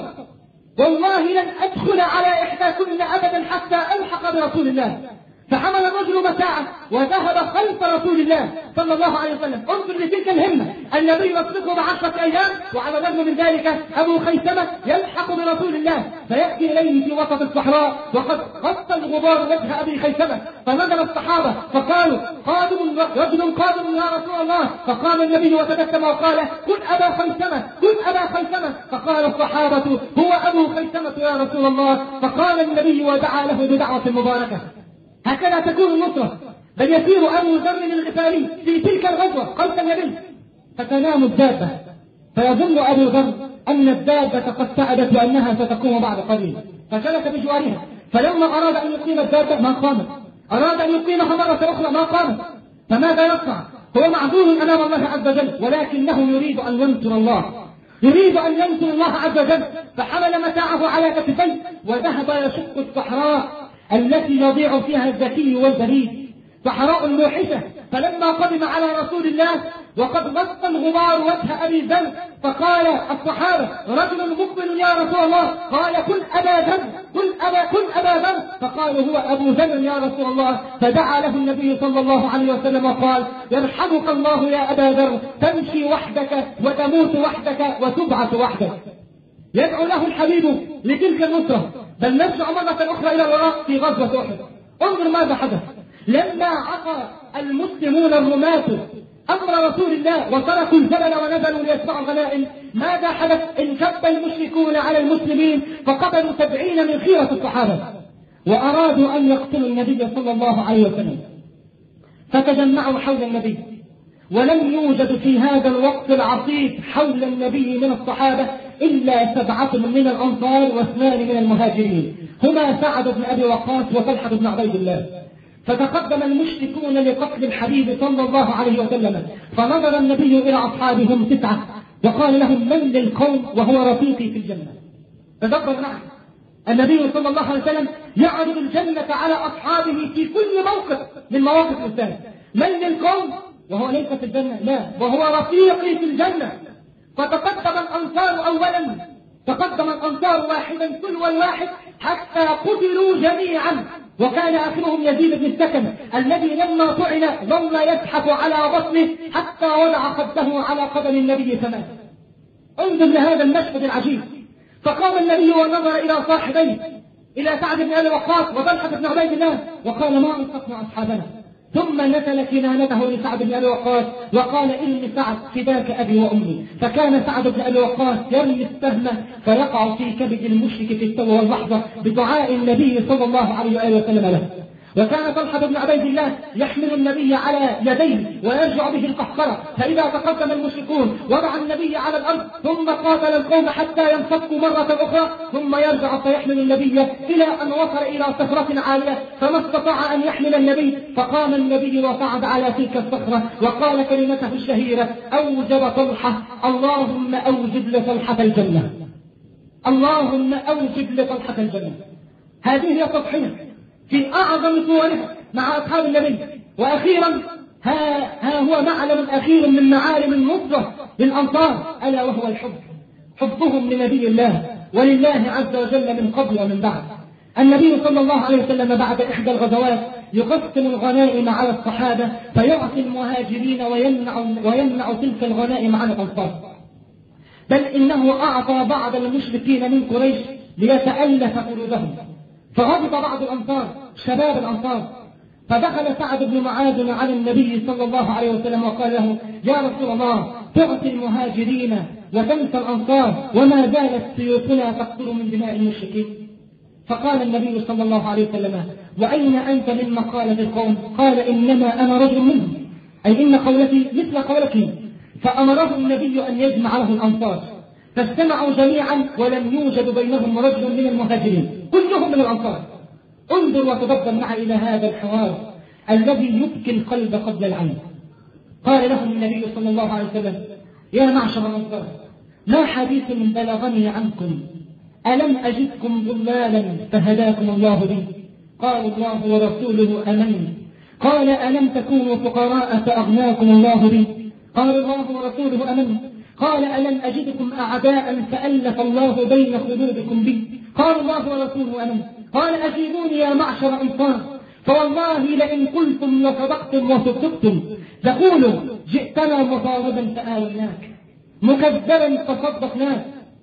والله لن أدخل على إحداكن أبدا حتى ألحق برسول الله. فحمل الرجل متاعه وذهب خلف رسول الله صلى الله عليه وسلم. انظر لتلك الهمة، النبي يسبقه بعشرة أيام، وعلى الرغم من ذلك أبو خيثمة يلحق برسول الله، فيأتي إليه في وسط الصحراء وقد غطى الغبار وجه أبي خيثمة، فنزل الصحابة فقالوا قادم رجل قادم يا رسول الله، فقام النبي وتبسم وقال كن أبا خيثمة، كن أبا خيثمة، فقال الصحابة هو أبو خيثمة يا رسول الله، فقال النبي ودعا له بدعوة مباركة. هكذا تكون النصرة. بل يسير أبو ذر الغفاري في تلك الغزوة خلف النبي، فتنام الدابة، فيظن أبو ذر أن الدابة قد تعبت وأنها ستقوم بعد قليل، فسلك بجوارها، فلما أراد أن يقيم الدابة ما قامت، أراد أن يقيمها مرة أخرى ما قامت، فماذا يصنع؟ هو معذور أمام الله عز وجل، ولكنه يريد أن ينصر الله، يريد أن ينصر الله عز وجل، فحمل متاعه على كتفيه وذهب يشق الصحراء التي يضيع فيها الذكي والبليد، صحراء موحشة. فلما قدم على رسول الله وقد غطى الغبار وجه أبي ذر، فقال الصحابة رجل مقبل يا رسول الله، قال كن أبا ذر، كن أبا, كن أبا ذر، فقالوا هو أبو ذر يا رسول الله. فدعا له النبي صلى الله عليه وسلم وقال يرحمك الله يا أبا ذر، تمشي وحدك وتموت وحدك وتبعث وحدك. يدعو له الحبيب لتلك النصرة. بل نرجع مرة أخرى إلى الوراء في غزوة أحد. انظر ماذا حدث لما عصى المسلمون الرماة أمر رسول الله وتركوا الجبل ونزلوا ليتبعوا الغنائم. ماذا حدث؟ انكب المشركون على المسلمين فقتلوا سبعين من خيرة الصحابة، وأرادوا أن يقتلوا النبي صلى الله عليه وسلم، فتجمعوا حول النبي، ولم يوجد في هذا الوقت العصيب حول النبي من الصحابة إلا سبعة من الأنصار واثنان من المهاجرين، هما سعد بن أبي وقاص وطلحة بن عبيد الله. فتقدم المشركون لقتل الحبيب صلى الله عليه وسلم، فنظر النبي إلى أصحابهم تسعة وقال لهم: من للقوم وهو رفيقي في الجنة. تدبر معي، النبي صلى الله عليه وسلم يعرض الجنة على أصحابه في كل موقف من مواقف الإسلام. من للقوم وهو ليس في الجنة، لا، وهو رفيقي في الجنة. فتقدم الأنصار أولا، تقدم الأنصار واحدا تلو الواحد حتى قتلوا جميعا، وكان آخرهم يزيد بن السكن الذي لما طعن ظل يزحف على بطنه حتى وضع خده على قدم النبي فمات. انظر لهذا المشهد العجيب. فقام النبي ونظر إلى صاحبيه، إلى سعد بن أبي وقاص وطلحة بن عبيد الله، وقال: ما أنصفنا أصحابنا. ثم نزل كنانته لسعد بن أبي وقاص وقال: إني سعد فداك أبي وأمي. فكان سعد بن أبي وقاص يرمي السهم فيقع في كبد المشرك في التو واللحظة بدعاء النبي صلى الله عليه وآله وسلم له. وكان طلحة بن عبيد الله يحمل النبي على يديه ويرجع به القحقرة، فإذا تقدم المشركون وضع النبي على الأرض ثم قاتل القوم حتى ينفكوا مرة أخرى، ثم يرجع فيحمل النبي إلى أن وصل إلى صخرة عالية فما استطاع أن يحمل النبي، فقام النبي وصعد على تلك الصخرة وقال كلمته الشهيرة: أوجب طلحة، اللهم أوجب لطلحة الجنة، اللهم أوجب لطلحة الجنة. هذه هي تضحية في أعظم صورها مع أصحاب النبي. وأخيرا ها, ها هو معلم أخير من معالم النصرة للأنصار، ألا وهو الحب، حبهم لنبي الله ولله عز وجل من قبل ومن بعد. النبي صلى الله عليه وسلم بعد إحدى الغزوات يقسم الغنائم على الصحابة فيعطي المهاجرين ويمنع, ويمنع تلك الغنائم عن الأنصار، بل إنه أعطى بعض المشركين من قريش ليتألف قلوبهم. فغضب بعض الأنصار شباب الأنصار، فدخل سعد بن معاذ على النبي صلى الله عليه وسلم وقال له: يا رسول الله، تعطي المهاجرين وتنسى الأنصار وما زالت سيوفنا تقتل من دماء المشركين. فقال النبي صلى الله عليه وسلم: وأين أنت من مقالة القوم؟ قال: إنما أنا رجل منهم، أي إن قولتي مثل قولتي. فأمره النبي أن يجمع له الأنصار، فاجتمعوا جميعا ولم يوجد بينهم رجل من المهاجرين، كلهم من الأنصار. انظر وتدبر معي إلى هذا الحوار الذي يبكي القلب قبل العين. قال لهم النبي صلى الله عليه وسلم: يا معشر الأنصار، ما حديث بلغني عنكم، ألم أجدكم ضلالا فهداكم الله بي؟ قال: الله ورسوله أمن. قال: ألم تكونوا فقراء فأغناكم الله بي؟ قال: الله ورسوله أمن. قال: ألم أجدكم أعداء فألف الله بين قلوبكم بي؟ قال: الله ورسوله أمن. قال: أجيبوني يا معشر الأنصار، فوالله لئن قلتم لصدقتم وصدقتم. تقولوا: جئتنا مطاردا فآويناك، مكذبا فصدقناك،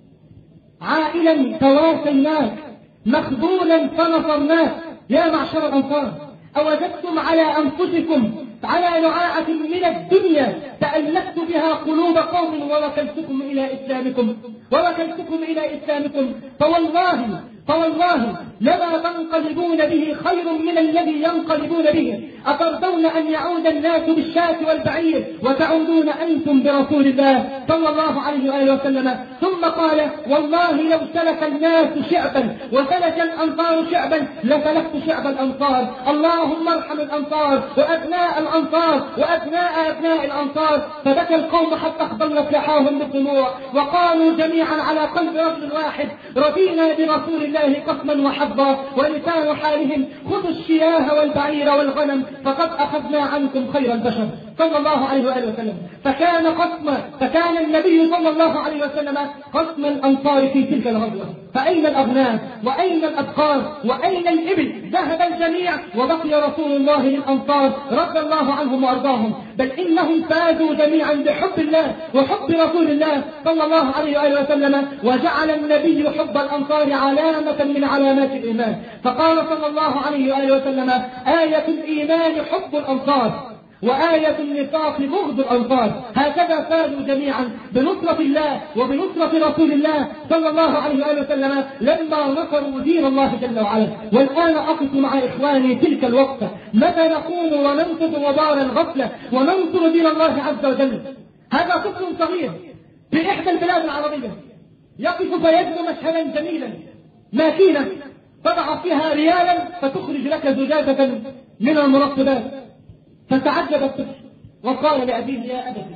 عائلا فواسيناك، مخذولا فنصرناك. يا معشر الأنصار، أوجدتم على أنفسكم على نعاعة من الدنيا تألفت بها قلوب قوم ووكلتكم إلى إسلامكم ووكلتكم إلى إسلامكم فوالله فوالله لما تنقلبون به خير من الذي ينقلبون به. أترضون أن يعود الناس بالشاة والبعير وتعودون أنتم برسول الله صلى الله عليه وآله وسلم؟ ثم قال: والله لو سلك الناس شعبا وسلك الأنصار شعبا لسلكت شعب الأنصار. اللهم ارحم الأنصار وأبناء الأنصار وأبناء أبناء الأنصار. فبكى القوم حتى اخضلت لحاهم بالدموع وقالوا جميعا على قلب رجل واحد: رضينا برسول الله قسما وحظا. ولسان حالهم: خذوا الشياه والبعير والغنم فقد أخذنا عنكم خير البشر صلى الله عليه وآله وسلم. فكان قسم فكان النبي صلى الله عليه وسلم قسم الأنصار في تلك الغزوة. فأين الأغنام وأين الأبقار وأين الإبل؟ ذهب الجميع وبقي رسول الله للأنصار رضي الله عنهم وأرضاهم. بل إنهم فازوا جميعا بحب الله وحب رسول الله صلى الله عليه وآله وسلم. وجعل النبي حب الأنصار علامة من علامات الإيمان. فقال صلى الله عليه وآله وسلم: آية الإيمان حب الأنصار وآية النفاق بغض الأنصار. هكذا فازوا جميعا بنصرة الله وبنصرة رسول الله صلى الله عليه وآله وسلم لما نصروا دين الله جل وعلا. والآن أقف مع إخواني تلك الوقفة: متى نقوم وننقذ وبار الغفلة وننصر دين الله عز وجل؟ هذا طفل صغير في إحدى البلاد العربية يقف فيجد مشهدا جميلا: ماكينة تضع فيها ريالا فتخرج لك زجاجة من المرطبات. فتعجب الطفل وقال لأبيه: يا أبت،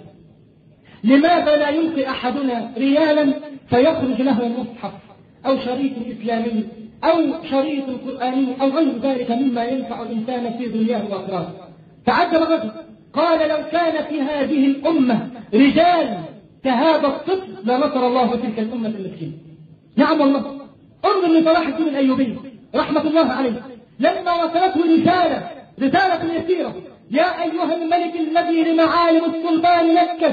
لماذا لا يلقي أحدنا ريالا فيخرج له مصحف أو شريط إسلامي أو شريط قرآني أو غير ذلك مما ينفع الإنسان في دنياه وآخرته؟ تعجب الرجل قال: لو كان في هذه الأمة رجال كهذا الطفل لنصر الله تلك الأمة المسكينة. نعم والله. انظر لصلاح الدين الأيوبي رحمة الله عليه لما وصلته رسالة رسالة يسيرة: يا أيها الملك الذي لمعالم السلطان نكس،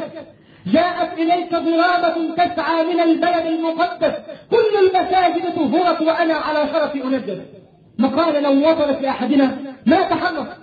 جاءت إليك ضرابة تسعى من البلد المقدس، كل المساجد طهرت وأنا على شرف أنجز. مقال لو وصلت لأحدنا ما تحرك،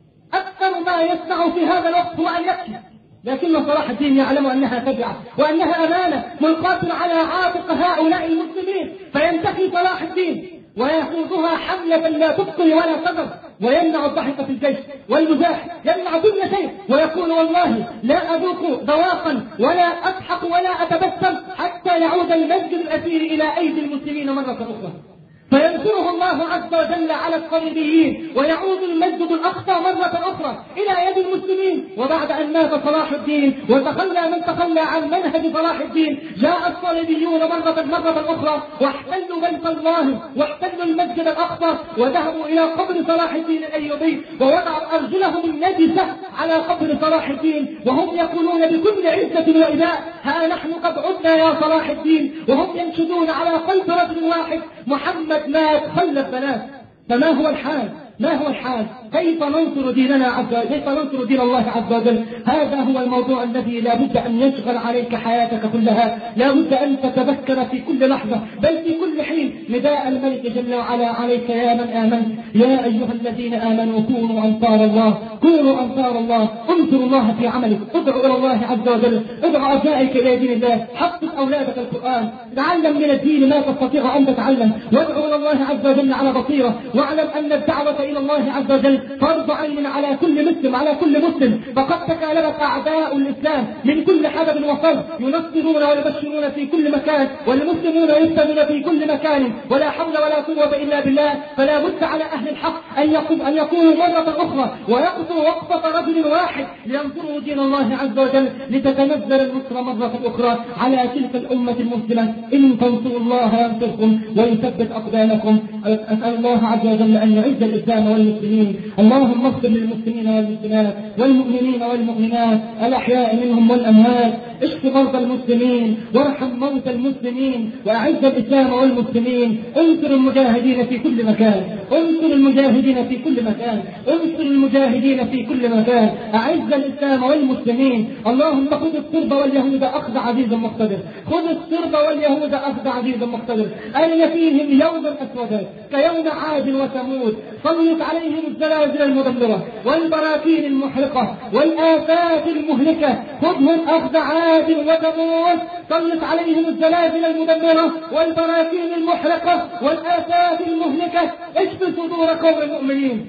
أكثر ما يسمع في هذا الوقت هو أن يبكي، لكن صلاح الدين يعلم أنها تبعة وأنها أمانة ملقاة على عاتق هؤلاء المسلمين، فينتهي صلاح الدين ويخوضها حملة لا تبقي ولا تذر، ويمنع الضحك في الجيش والمزاح، يمنع كل شيء، ويقول: والله لا أذوق ذواقا ولا أضحك ولا أتبسم حتى يعود المسجد الأثير إلى أيدي المسلمين مرة أخرى. فينصره الله عز وجل على الصليبيين، ويعود المسجد الأقصى مرة أخرى إلى يد المسلمين. وبعد أن مات صلاح الدين وتخلى من تخلى عن منهج صلاح الدين، جاء الصليبيون مرة مرة أخرى واحتلوا بيت الله واحتلوا المسجد الأقصى، وذهبوا إلى قبر صلاح الدين الأيوبي ووضعوا أرجلهم النجسة على قبر صلاح الدين، وهم يقولون بكل عزة وإباء: ها نحن قد عدنا يا صلاح الدين، وهم ينشدون على قلب رجل واحد: محمد مات خلف بنات. فما هو الحال؟ ما هو الحال؟ كيف ننصر ديننا عز وجل؟ كيف ننصر دين الله عز وجل؟ هذا هو الموضوع الذي لا بد أن يشغل عليك حياتك كلها، لا بد أن تتذكر في كل لحظة بل في كل حين نداء الملك جل وعلا عليك: يا من آمنت، يا أيها الذين آمنوا كونوا أنصار الله، كونوا أنصار الله، انصروا الله في عملك، ادعوا إلى الله عز وجل، ادعوا أبنائك إلى دين الله، حفظ أولادك القرآن، تعلم من الدين ما تستطيع أن تتعلم، وادعوا إلى الله عز وجل على بصيرة، واعلم أن الدعوة إلى الله عز وجل فرض عين على كل مسلم على كل مسلم، فقد تكالبت أعداء الإسلام من كل حدب وصوب ينصرون ويبشرون في كل مكان، والمسلمون يفتنون في كل مكان، ولا حول ولا قوة إلا بالله. فلا بد على أهل الحق أن يقوم أن يقوموا مرة أخرى ويقضوا وقفة رجل واحد لينصروا دين الله عز وجل، لتتنزل النصر مرة أخرى على تلك الأمة المسلمة. إن تنصروا الله ينصركم ويثبت أقدامكم. أسأل الله عز وجل أن يعز الإسلام والمسلمين. اللهم اغفر للمسلمين والمسلمات والمؤمنين والمؤمنات الأحياء منهم والأموات، اشف مرضى المسلمين وارحم موتى المسلمين، وأعز الإسلام والمسلمين. انصر المجاهدين في كل مكان، انصر المجاهدين في كل مكان، انصر المجاهدين في كل مكان. أعز الإسلام والمسلمين. اللهم خذ الصرب واليهود أخذ عزيز مقتدر، خذ الصرب واليهود أخذ عزيز مقتدر. أري فيهم يوما أسودا كيوم عاد وثمود، سلط عليهم الزلازل المدمرة والبراكين المحرقة والآفات المهلكة. خذهم أخذ عاد وثمود، سلط عليهم الزلازل المدمرة والبراكين المحرقة والآفات المهلكة. اشف صدور قوم المؤمنين،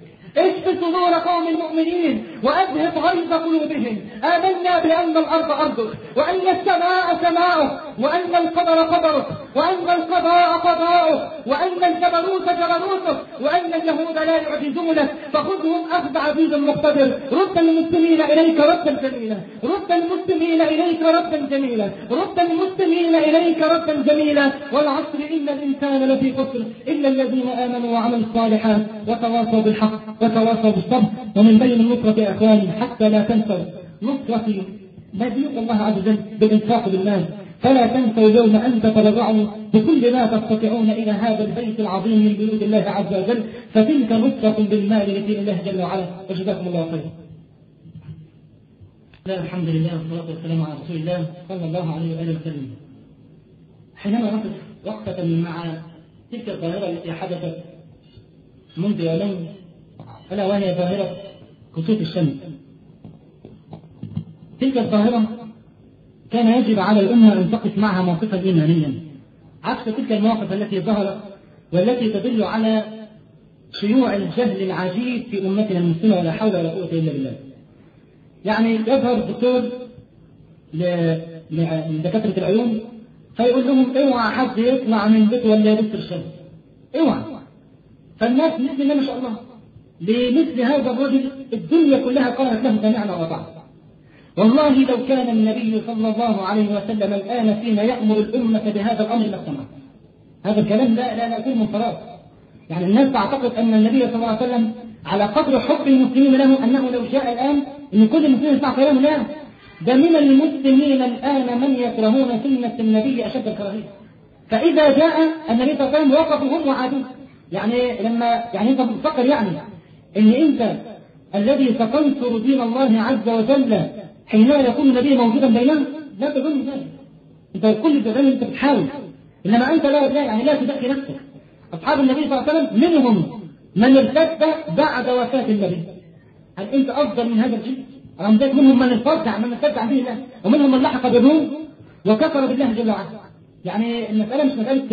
اشف صدور قوم المؤمنين وأذهب غيظ قلوبهم. آمنا بأن الأرض أرضك، وأن السماء سماؤك، وأن القدر قدرك، وأن القضاء قضاؤك، وأن الجبروت جبروتك، وأن اليهود لا يعجزونك. فخذهم أخذ عزيز مقتدر. رد المسلمين إليك ردا جميلا، رد المسلمين إليك ردا جميلا، رد المسلمين إليك ردا جميلا. والعصر إن الإنسان لفي خسر إلا الذين آمنوا وعملوا الصالحات وتواصوا بالحق وتواصوا بالصبر. ومن بين النصرة يا أخواني حتى لا تنسوا نصرة مدينة الله عز وجل بالإنفاق بالمال، فلا تنسوا يوم أن تتبرعوا بكل ما تستطيعون إلى هذا البيت العظيم من بيوت الله عز وجل، فتلك نصرة بالمال لدين الله جل وعلا. وجزاكم الله خيرا. الحمد لله والصلاة والسلام على رسول الله صلى الله عليه وآله وسلم. حينما نقف وقفة مع تلك الظاهرة التي حدثت منذ يومين، ألا وهي ظاهرة كسوف الشمس. تلك الظاهرة كان يجب على الأمة أن تقف معها موقفا إيمانيا، عكس تلك المواقف التي ظهرت والتي تدل على شيوع الجهل العجيب في أمتنا المسلمة، ولا حول ولا قوة إلا بالله. يعني يظهر الدكتور لدكاترة العيون فيقول لهم اوعى حد يطلع من بيته ولا يبص الشمس، اوعى. فالناس بإذن الله ما شاء الله لمثل هذا الرجل الدنيا كلها قالت له سمعنا وأطعنا. والله لو كان النبي صلى الله عليه وسلم الآن فينا يأمر الأمة بهذا الأمر لاستمعت. هذا الكلام لا لا نقول من فراغ. يعني الناس تعتقد أن النبي صلى الله عليه وسلم على قدر حب المسلمين له أنه لو جاء الآن أن كل المسلمين يسمع كلامه. لا، ده من المسلمين الآن من يكرهون سنة النبي أشد الكراهية. فإذا جاء النبي صلى الله عليه وسلم وقفوا هم وعادوه. يعني لما يعني أنت بتفكر يعني أن أنت الذي ستنصر دين الله عز وجل حينما يكون النبي موجودا بينهم، لا تظن ذلك. أنت كل الجزائر أنت بتحاول، إنما أنت لا يعني لا تزكي نفسك. أصحاب النبي صلى الله عليه وسلم منهم من ارتد بعد وفاة النبي. هل أنت أفضل من هذا الجيل؟ رمضان منهم من ارتد من ارتد عن دين الله، ومنهم من لحق بالروم وكفر بالله جل وعلا. يعني المسألة مش مسألة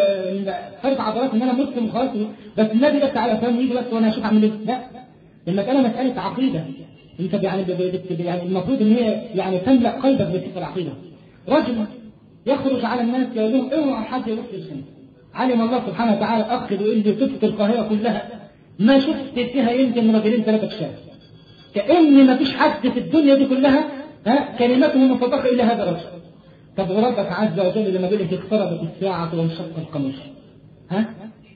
فرق عضلات إن أنا مسلم وخلاص بس النبي بس على فهم يجي بس وأنا أشوف أعمل إيه. لا، المسألة مسألة عقيدة. أنت يعني يعني المفروض إن هي يعني تملأ قلبك بتلك العقيدة. رجل يخرج على الناس يقول لهم اوعوا حد يروح الجنة. علم الله سبحانه وتعالى أخذ وإن تفت القاهرة كلها ما شفت فيها يمكن رجلين ثلاثة في الشارع. كأن ما فيش حد في الدنيا دي كلها ها كلمته مصدقة إلا هذا الرجل. طب وربك عز وجل لما يقول لك اقتربت الساعة وانشق القمر، ها؟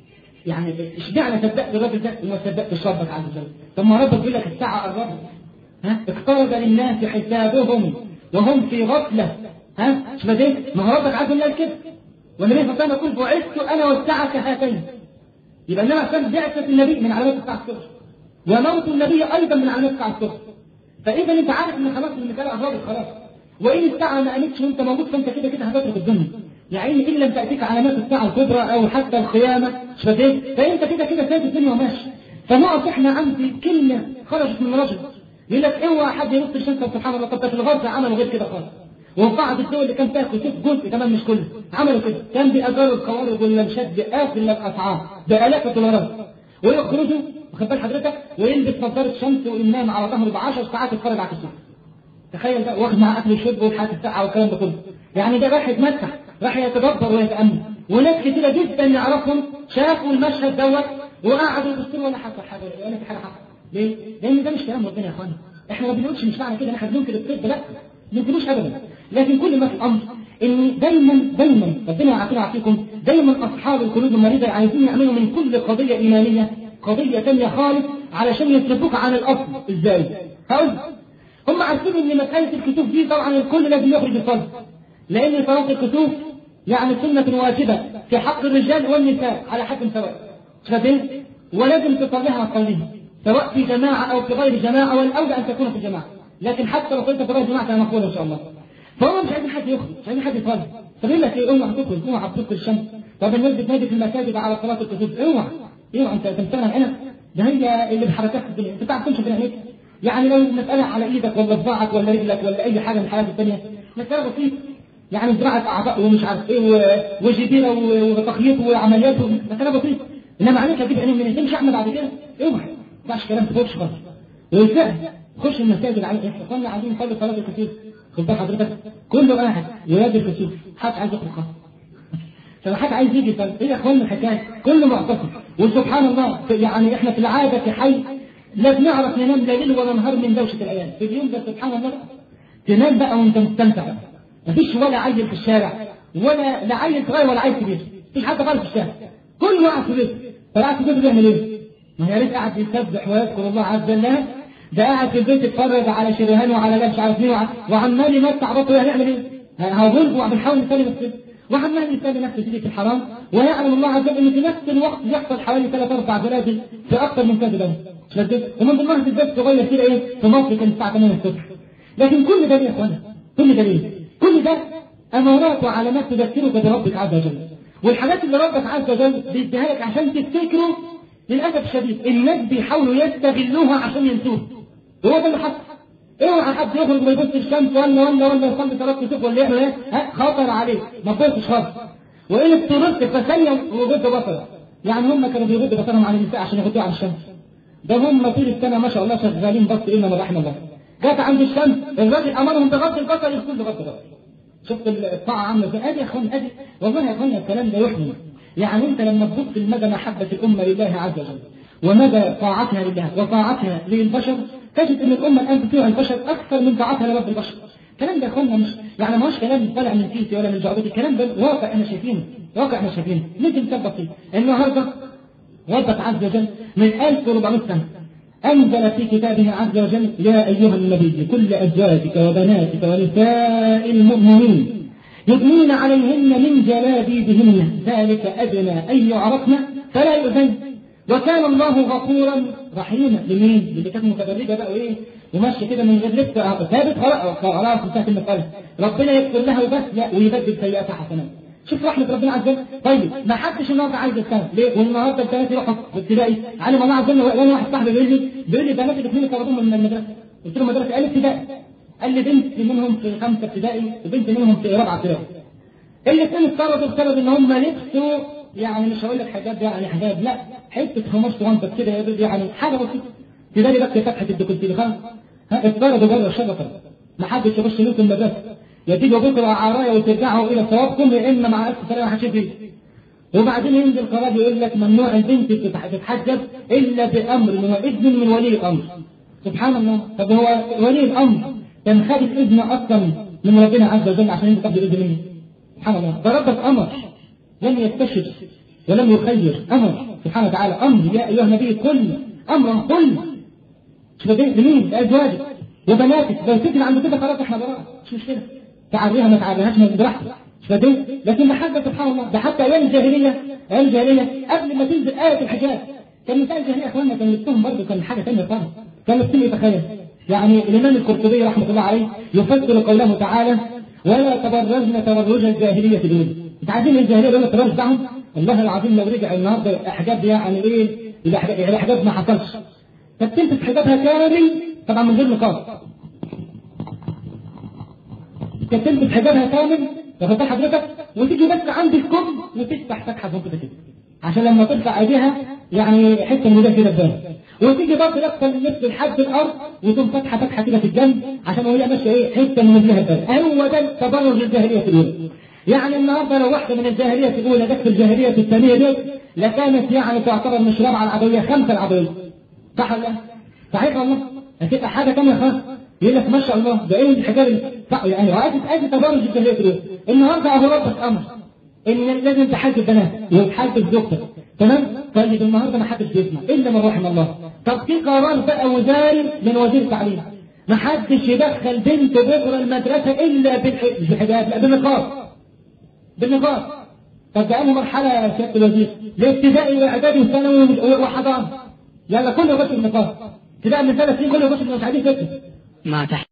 يعني اشمعنى صدقت الراجل ده وما صدقتش ربك عز وجل؟ طب ما ربك بيقول لك الساعة قربت، ها؟ اقترب للناس حسابهم وهم في غفلة، ها؟ مش بدين؟ ما هو ربك عز وجل كده. والنبي صلى الله عليه وسلم يقول بعثت أنا والساعة كهاتين. يبقى إنما عشان بعثة النبي من علامات الساعة الصغرى، وموت النبي أيضا من علامات الساعة الصغرى. فإذا أنت عارف إن خلاص المسألة قربت خلاص. وإن الساعة ما قامتش وأنت موجود فأنت كده كده هتترك الدنيا. يعني إن لم تأتيك علامات الساعة الكبرى أو حتى القيامة مش فاهم، فأنت كده كده سايب الدنيا وماشي. فنقف إحنا عندي كلمة خرجت من رجل يقول لك اوعى حد ينط الشمس. سبحان الله، طب في الغرب عملوا غير كده خالص. وفي بعض الدول اللي كان فيها كتب جزء كمان مش كله عملوا كده، كان بيأجروا القوارب والمنشات بآخر الأسعار بآلاف الدولارات ويخرجوا واخد بال حضرتك ويلبس نظارة شمس وينام على ظهره بعشر ساعات يتفرج على الشمس. تخيل بقى واخد معاه اكل وشرب وحاجه الساعه والكلام ده كله. يعني ده راح يتمتع، راح يتدبر ويتامل. وناس كتيره جدا نعرفهم شافوا المشهد دوت وقعدوا يبصوا ولا حصل حاجه ولا في حاجه حصل. ليه؟ لان ده مش كلام ربنا يا اخوانا. احنا ما بنقولش مش معنى كده ان احنا بننكر الطب، لا ما بننكروش ابدا. لكن كل ما في الامر ان دايما دايما ربنا يعافينا ويعافيكم، دايما اصحاب القلوب المريضه عايزين يعملوا من كل قضيه ايمانيه قضيه ثانيه خالص علشان يصرفوك عن الاصل. ازاي؟ هقول هم عارفين ان مسألة الكسوف دي طبعا الكل لازم يخرج يصلي، لان صلاة الكسوف يعني سنة واجبة في حق الرجال والنساء على حد سواء، فاهم؟ ولازم تصليها وتصليها سواء في جماعة او في غير جماعة، والاولى ان تكون في جماعة، لكن حتى لو صليت في غير جماعة فهي مقبولة ان شاء الله. فهم مش عايزين حد يخرج، مش عايزين حد يصلي. طب يقول لك ايه؟ اوعى تدخل، اوعى تدخل الشمس. طب الناس بتنادي في المساجد على صلاة الكسوف، اوعى اوعى انت تمثلها العنب، ده هي اللي بحركات الدنيا، انت تعرف تمشي بالعنب. يعني لو مسألة على ايدك ولا صباعك ولا رجلك ولا اي حاجة من الحاجات الثانية مسألة بسيطة، يعني زراعة اعضاء ومش عارف ايه وجبيرة وتخييط وعمليات مسألة بسيطة. انما عليك اجيب عينين من تمشي احمد بعد كده اوعى ما ينفعش كلام تخش خالص. والفعل خش المساجد على ايه؟ اخوانا عايزين نصلي صلاة الكسوف، خد بال حضرتك كله قاعد ويادي الكسوف، حد عايز يخرج خالص. فحد عايز يجي يصلي، ايه يا اخوانا الحكاية؟ كله معتصم. وسبحان الله يعني احنا في العادة في حي لا بنعرف ننام لا ليل ولا نهار من دوشة العيال. في اليوم ده سبحان الله تنام بقى وانت مستمتع. مفيش ولا عيل في الشارع ولا لا عيل صغير ولا عيل كبير، مفيش حد خالص في الشارع، كله قاعد في بيته. فقاعد في بيته بيعمل ايه؟ ما يا ريت قاعد يسبح ويذكر الله عز وجل، ده قاعد في البيت يتفرج على شريهان وعلى مش عارف مين وعمال يمتع بطنه. هيعمل ايه؟ هقول بنحاول نسلي نفسه وعمال يسلي نفسه تيجي في الحرام، ويعلم الله عز وجل ان في نفس الوقت يحصل حوالي ثلاث اربع زلازل في اكثر من كذا دوله. ومن ضمنها في البيت صغير كده ايه في مصر كان الساعه ثمانية الصبح. لكن كل ده يا اخوانا كل ده ليه؟ كل ده امارات وعلامات تذكرك بربك عز وجل. والحاجات اللي ربك عز وجل بيديها لك عشان تفتكره للاسف الشديد الناس بيحاولوا يستغلوها عشان ينسوها. هو ده اللي حصل. اوعى حد يخرج ما يبص الشمس ولا ولا ولا يصلي صلاه الكسوف ولا يعمل ايه؟ ها خطر عليك ما تبصش خالص. وان اضطررت فثانيه وغض بصرك. يعني هم كانوا بيغضوا بصرهم عن النساء عشان يغضوا عن الشمس. ده هم طول السنه ما شاء الله شغالين بس الا من رحم الله. جت عند الشمس الراجل امرهم بغض البصر الكل غض بصر. شفت الطاعه عامله ازاي؟ ادي يا اخوان ادي والله يا اخوان الكلام ده يحمي. يعني انت لما تبص لمدى محبه الامه لله عز وجل ومدى طاعتها لله وطاعتها للبشر، تجد ان الامه الان بتطيع البشر اكثر من طاعتها لرب البشر. الكلام ده يا اخوانا مش يعني ما هوش كلام طالع من كيسي ولا من جعبتي، الكلام ده واقع احنا شايفينه، واقع احنا شايفينه. نيجي نسبب فيه النهارده ربك عز وجل من ألف وأربعمائة سنه انزل في كتابه عز وجل: يا ايها النبي كل ازواجك وبناتك ونساء المؤمنين يدنين عليهن من جلابيبهن ذلك ادنى ان يعرفن فلا يؤذن وكان الله غفورا رحيما. لمين؟ اللي كانت متبرجه بقى وايه وماشيه كده من غير لبس ثابت، خلاص انتهت المساله، ربنا يغفر لها وبس، لا ويبدل سيئاتها حسنات. شوف رحمه ربنا عز وجل. طيب ما حدش النهارده عايز يستاهل ليه؟ والنهارده البنات يروحوا في ابتدائي علم الله عز وجل. وانا واحد صاحبي بيقول لي بيقول لي بنات الاثنين طردوهم من المدرسه. قلت له مدرسه قال ابتدائي، قال لي بنت منهم في خمسه ابتدائي وبنت منهم في رابعه ابتدائي. الاثنين اتطردوا بسبب ان هم لبسوا يعني مش هقول لك حاجات يعني حاجات لا حته خماس صغنطه كده يعني حاجه بسيطه تلاقي بس فتحه الدكتور خلاص اتطردوا بره الشبكه، ما حدش يخش لكم المدرسه، يا تيجوا بكره عرايه وترجعوا الى صوابكم يا اما مع الف سلامه هتشوفوا. وبعدين ينزل قرار يقول لك ممنوع البنت تتحجب الا بامر واذن من ولي الامر. سبحان الله. طب هو ولي الامر كان خد الاذن اصلا من ربنا عز وجل عشان انت تاخد الاذن منه؟ سبحان الله. ده ربك امر لم يستشر ولم يخير، امر سبحانه وتعالى امر يا ايها النبي كل امرا كل لمين؟ لازواجك وبناتك. لو سكن عند كده خلاص احنا براء مش مشكله، تعريها ما تعريهاش ما براحتك. لكن محبه سبحان الله. ده حتى ايام الجاهليه ايام الجاهليه قبل ما تنزل ايه الحجاب كان نساء الجاهليه اخواننا كان لبسهم برضه كان حاجه ثانيه خالص، كان لبسهم يتخيل. يعني الامام القرطبي رحمه الله عليه يفسر قوله تعالى: ولا تبرجن تبرج الجاهليه الاولى. انت عايزين الجاهليه دول التبرج بتاعهم؟ والله العظيم لو رجع النهارده احجاب يعني ايه؟ الاحجاب ما حصلش. فتلبس حجابها كامل طبعا من غير نقاب. تلبس حجابها كامل واخد حضرتك وتيجي بس عند الكم وتفتح فتحه فوق كده عشان لما ترفع ايديها يعني حته من ده كده تبان، وتيجي برضه لابسه اللبس لحد الارض وتقوم فاتحه فتحه كده في الجنب عشان وهي ماشيه ايه حته من رجلها تبان. هو ده تبرج الجاهليه الاولى. يعني النهارده لو واحده من الجاهليه الاولى جت في الجاهليه الثانيه دي لكانت يعني تعتبر مش رابعه العدويه خمسه العدويه. صح ولا لا؟ صحيح والله. هتبقى حاجه ثانيه خالص. يقول لك ما شاء الله ده ايه الحجاب يعني عايز ادي تبرج الجاهليه الاولى. النهارده اهو ربك امر ان لازم تحاسب بنات وتحاسب زوجتك تمام؟ طيب النهارده ما حدش بيسمع الا من رحم الله. طب في قرار بقى وزاري من وزير التعليم ما حدش يدخل بنت بكره المدرسه الا بالحجاب، لا بالنقاب بالنقاب. طب ده انهي مرحله يا سياده الوزير؟ الابتدائي واعدادي وثانوي وحضانه. يلا كله يخش بالنقاب. ابتداء من ثلاث سنين كله يخش بالمساعدين كده.